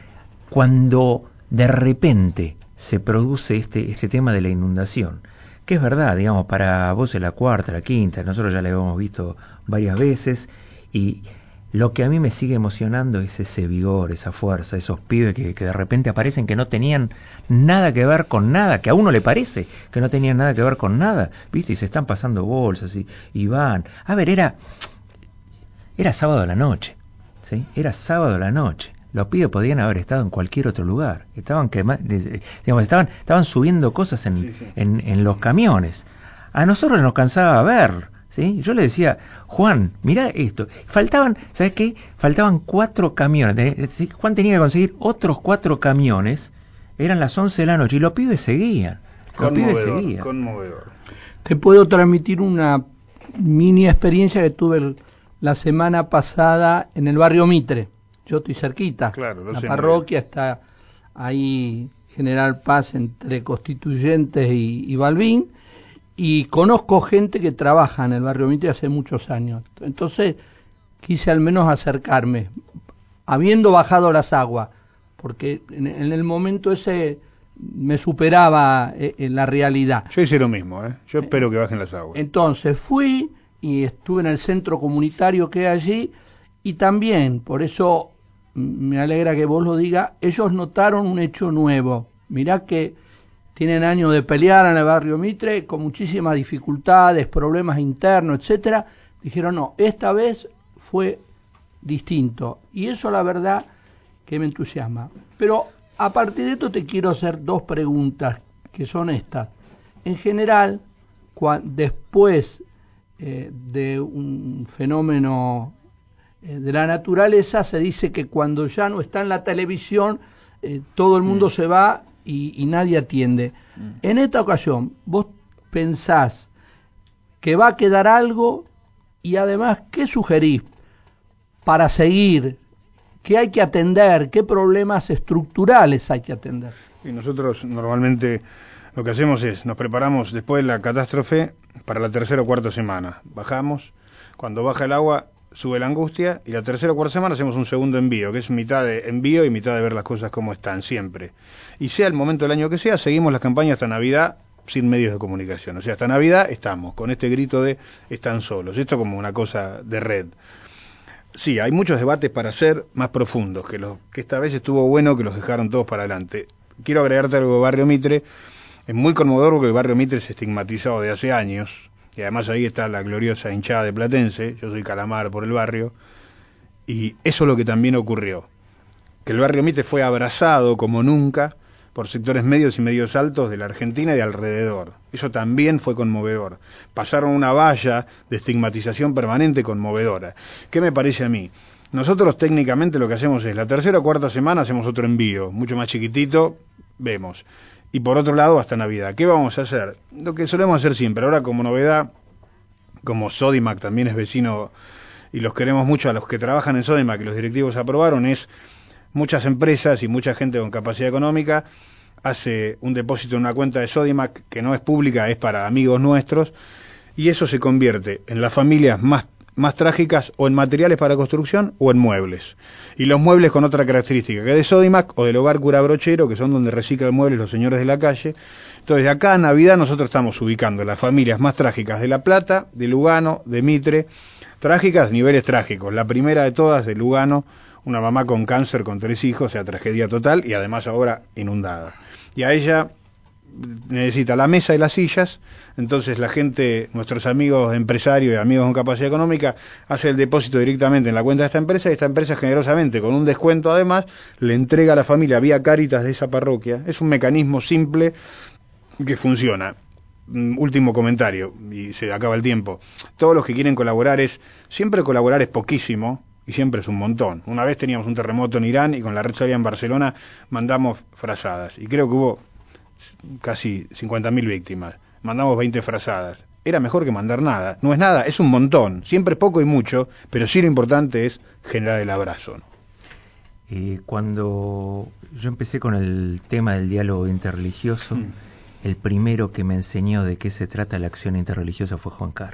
cuando de repente se produce este, este tema de la inundación, que es verdad, digamos, para vos es la cuarta, la quinta, nosotros ya la hemos visto varias veces, y lo que a mí me sigue emocionando es ese vigor, esa fuerza, esos pibes que, que de repente aparecen, que no tenían nada que ver con nada, que a uno le parece que no tenían nada que ver con nada, ¿viste? Y se están pasando bolsas y, y van. A ver, era era sábado a la noche, ¿sí? Era sábado a la noche. Los pibes podían haber estado en cualquier otro lugar. Estaban quema, digamos, estaban estaban subiendo cosas en, sí, sí. en, en los camiones. A nosotros nos cansaba ver. ¿Sí? Yo le decía, Juan, mirá esto, faltaban, ¿sabes qué? Faltaban cuatro camiones, Juan tenía que conseguir otros cuatro camiones, eran las once de la noche y los pibes seguían, los pibes seguían. Conmovedor. Te puedo transmitir una mini experiencia que tuve el, la semana pasada en el barrio Mitre. Yo estoy cerquita, claro, la parroquia está ahí, General Paz, entre Constituyentes y, y Balbín. Y conozco gente que trabaja en el barrio Mitre hace muchos años. Entonces quise al menos acercarme, habiendo bajado las aguas, porque en, en el momento ese me superaba eh, en la realidad. Yo hice lo mismo, ¿eh? Yo espero que bajen las aguas. Entonces fui y estuve en el centro comunitario que hay allí, y también, por eso me alegra que vos lo digas, ellos notaron un hecho nuevo. Mirá que tienen años de pelear en el barrio Mitre, con muchísimas dificultades, problemas internos, etcétera. Dijeron, no, esta vez fue distinto. Y eso la verdad que me entusiasma. Pero a partir de esto te quiero hacer dos preguntas, que son estas. En general, cua- después eh, de un fenómeno eh, de la naturaleza, se dice que cuando ya no está en la televisión, eh, todo el mundo mm. se va Y, y nadie atiende. Mm. En esta ocasión, vos pensás que va a quedar algo, y además, ¿qué sugerís para seguir? ¿Qué hay que atender? ¿Qué problemas estructurales hay que atender? Y nosotros normalmente lo que hacemos es, nos preparamos después de la catástrofe para la tercera o cuarta semana. Bajamos, cuando baja el agua, sube la angustia, y la tercera o cuarta semana hacemos un segundo envío, que es mitad de envío y mitad de ver las cosas como están, siempre. Y sea el momento del año que sea, seguimos las campañas hasta Navidad sin medios de comunicación. O sea, hasta Navidad estamos con este grito de están solos. Esto como una cosa de red. Sí, hay muchos debates para hacer más profundos, que, los, que esta vez estuvo bueno que los dejaron todos para adelante. quiero agregarte algo de Barrio Mitre. Es muy conmovedor porque el Barrio Mitre es estigmatizado de hace años, y además ahí está la gloriosa hinchada de Platense, yo soy Calamar por el barrio, y eso es lo que también ocurrió, que el Barrio Mitre fue abrazado como nunca por sectores medios y medios altos de la Argentina y de alrededor. Eso también fue conmovedor. Pasaron una valla de estigmatización permanente conmovedora. ¿Qué me parece a mí? Nosotros técnicamente lo que hacemos es, la tercera o cuarta semana hacemos otro envío, mucho más chiquitito, vemos. Y por otro lado, hasta Navidad. ¿Qué vamos a hacer? Lo que solemos hacer siempre. Ahora, como novedad, como Sodimac también es vecino y los queremos mucho a los que trabajan en Sodimac, que los directivos aprobaron, es muchas empresas y mucha gente con capacidad económica hace un depósito en una cuenta de Sodimac que no es pública, es para amigos nuestros, y eso se convierte en las familias más más trágicas o en materiales para construcción o en muebles. Y los muebles con otra característica, que de Sodimac o del Hogar Cura Brochero, que son donde reciclan muebles los señores de la calle. Entonces, de acá a Navidad nosotros estamos ubicando las familias más trágicas de La Plata, de Lugano, de Mitre, trágicas, niveles trágicos. La primera de todas, de Lugano, una mamá con cáncer con tres hijos, o sea, tragedia total, y además ahora inundada. Y a ella necesita la mesa y las sillas, entonces la gente, nuestros amigos empresarios y amigos con capacidad económica, hace el depósito directamente en la cuenta de esta empresa, y esta empresa generosamente, con un descuento además, le entrega a la familia vía Cáritas de esa parroquia. Es un mecanismo simple que funciona. Último comentario, y se acaba el tiempo. Todos los que quieren colaborar, es siempre colaborar es poquísimo, y siempre es un montón. Una vez teníamos un terremoto en Irán, y con la Red Soria en Barcelona mandamos frazadas, y creo que hubo casi cincuenta mil víctimas. Mandamos veinte frazadas. Era mejor que mandar nada. No es nada, es un montón. Siempre poco y mucho, pero sí lo importante es generar el abrazo, ¿no? Eh, cuando yo empecé con el tema del diálogo interreligioso, mm. el primero que me enseñó de qué se trata la acción interreligiosa fue Juan Carr.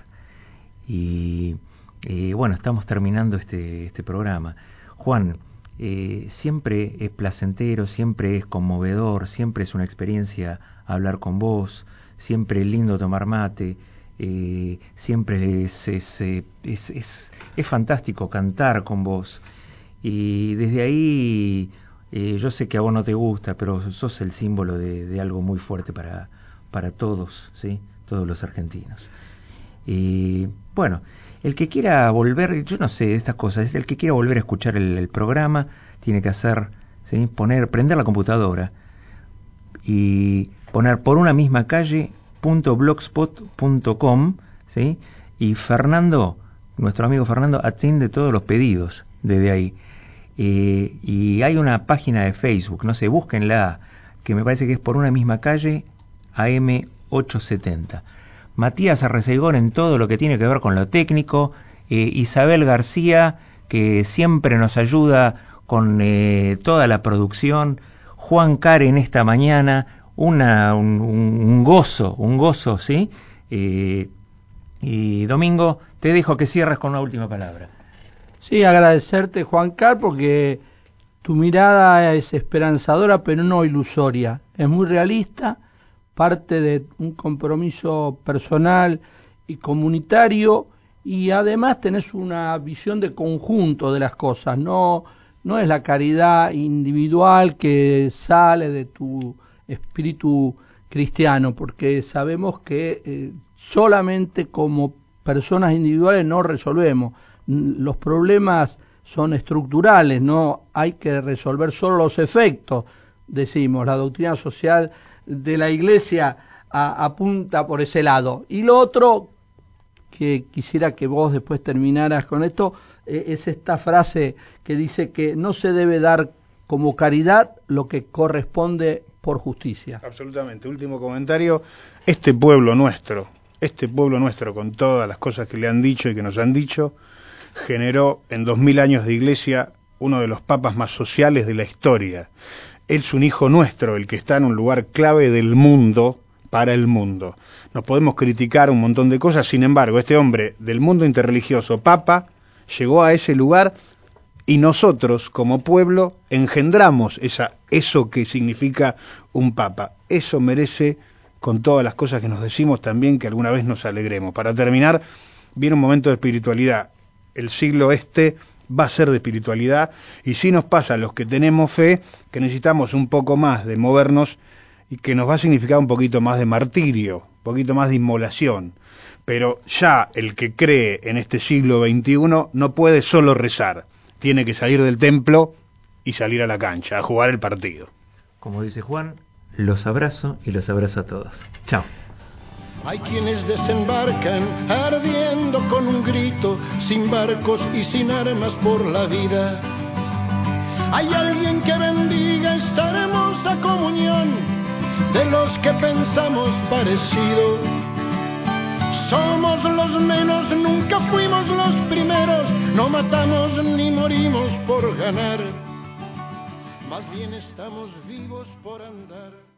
Y eh, bueno, estamos terminando este, este programa. Juan, Eh, siempre es placentero, siempre es conmovedor, siempre es una experiencia hablar con vos, siempre es lindo tomar mate, eh, siempre es es, es, es, es fantástico cantar con vos. Y desde ahí, eh, yo sé que a vos no te gusta, pero sos el símbolo de, de algo muy fuerte para, para todos, ¿sí? Todos los argentinos. Y bueno, el que quiera volver, yo no sé estas cosas, el que quiera volver a escuchar el, el programa tiene que hacer, ¿sí? Poner, prender la computadora y poner por una misma calle punto blogspot punto com, ¿sí? Y Fernando, nuestro amigo Fernando, atiende todos los pedidos desde ahí. Eh, y hay una página de Facebook, no sé, búsquenla, que me parece que es por una misma calle A M ochocientos setenta. Matías Arreceigón en todo lo que tiene que ver con lo técnico, eh, Isabel García, que siempre nos ayuda con eh, toda la producción, Juan Carr en esta mañana, una, un, un gozo, un gozo, ¿sí? Eh, y Domingo, te dejo que cierres con una última palabra. Sí, agradecerte, Juan Carr, porque tu mirada es esperanzadora, pero no ilusoria, es muy realista, parte de un compromiso personal y comunitario, y además tenés una visión de conjunto de las cosas, no, no es la caridad individual que sale de tu espíritu cristiano, porque sabemos que eh, solamente como personas individuales no resolvemos, los problemas son estructurales, no hay que resolver solo los efectos, decimos, la doctrina social de la Iglesia a, apunta por ese lado. Y lo otro que quisiera que vos después terminaras con esto, eh, es esta frase que dice que no se debe dar como caridad lo que corresponde por justicia. Absolutamente. Último comentario. Este pueblo nuestro, este pueblo nuestro, con todas las cosas que le han dicho y que nos han dicho, generó en dos mil años de iglesia uno de los papas más sociales de la historia. Es un hijo nuestro, el que está en un lugar clave del mundo, para el mundo. Nos podemos criticar un montón de cosas, sin embargo, este hombre del mundo interreligioso, papa, llegó a ese lugar y nosotros, como pueblo, engendramos esa, eso que significa un papa. Eso merece, con todas las cosas que nos decimos, también que alguna vez nos alegremos. Para terminar, viene un momento de espiritualidad. El siglo este va a ser de espiritualidad, y sí nos pasa a los que tenemos fe que necesitamos un poco más de movernos y que nos va a significar un poquito más de martirio, un poquito más de inmolación. Pero ya el que cree en este siglo veintiuno no puede solo rezar, tiene que salir del templo y salir a la cancha, a jugar el partido. Como dice Juan, los abrazo y los abrazo a todos. Chao. Hay quienes desembarcan ardiendo con un grito, sin barcos y sin armas por la vida. Hay alguien que bendiga esta hermosa comunión de los que pensamos parecido. Somos los menos, nunca fuimos los primeros, no matamos ni morimos por ganar, más bien estamos vivos por andar.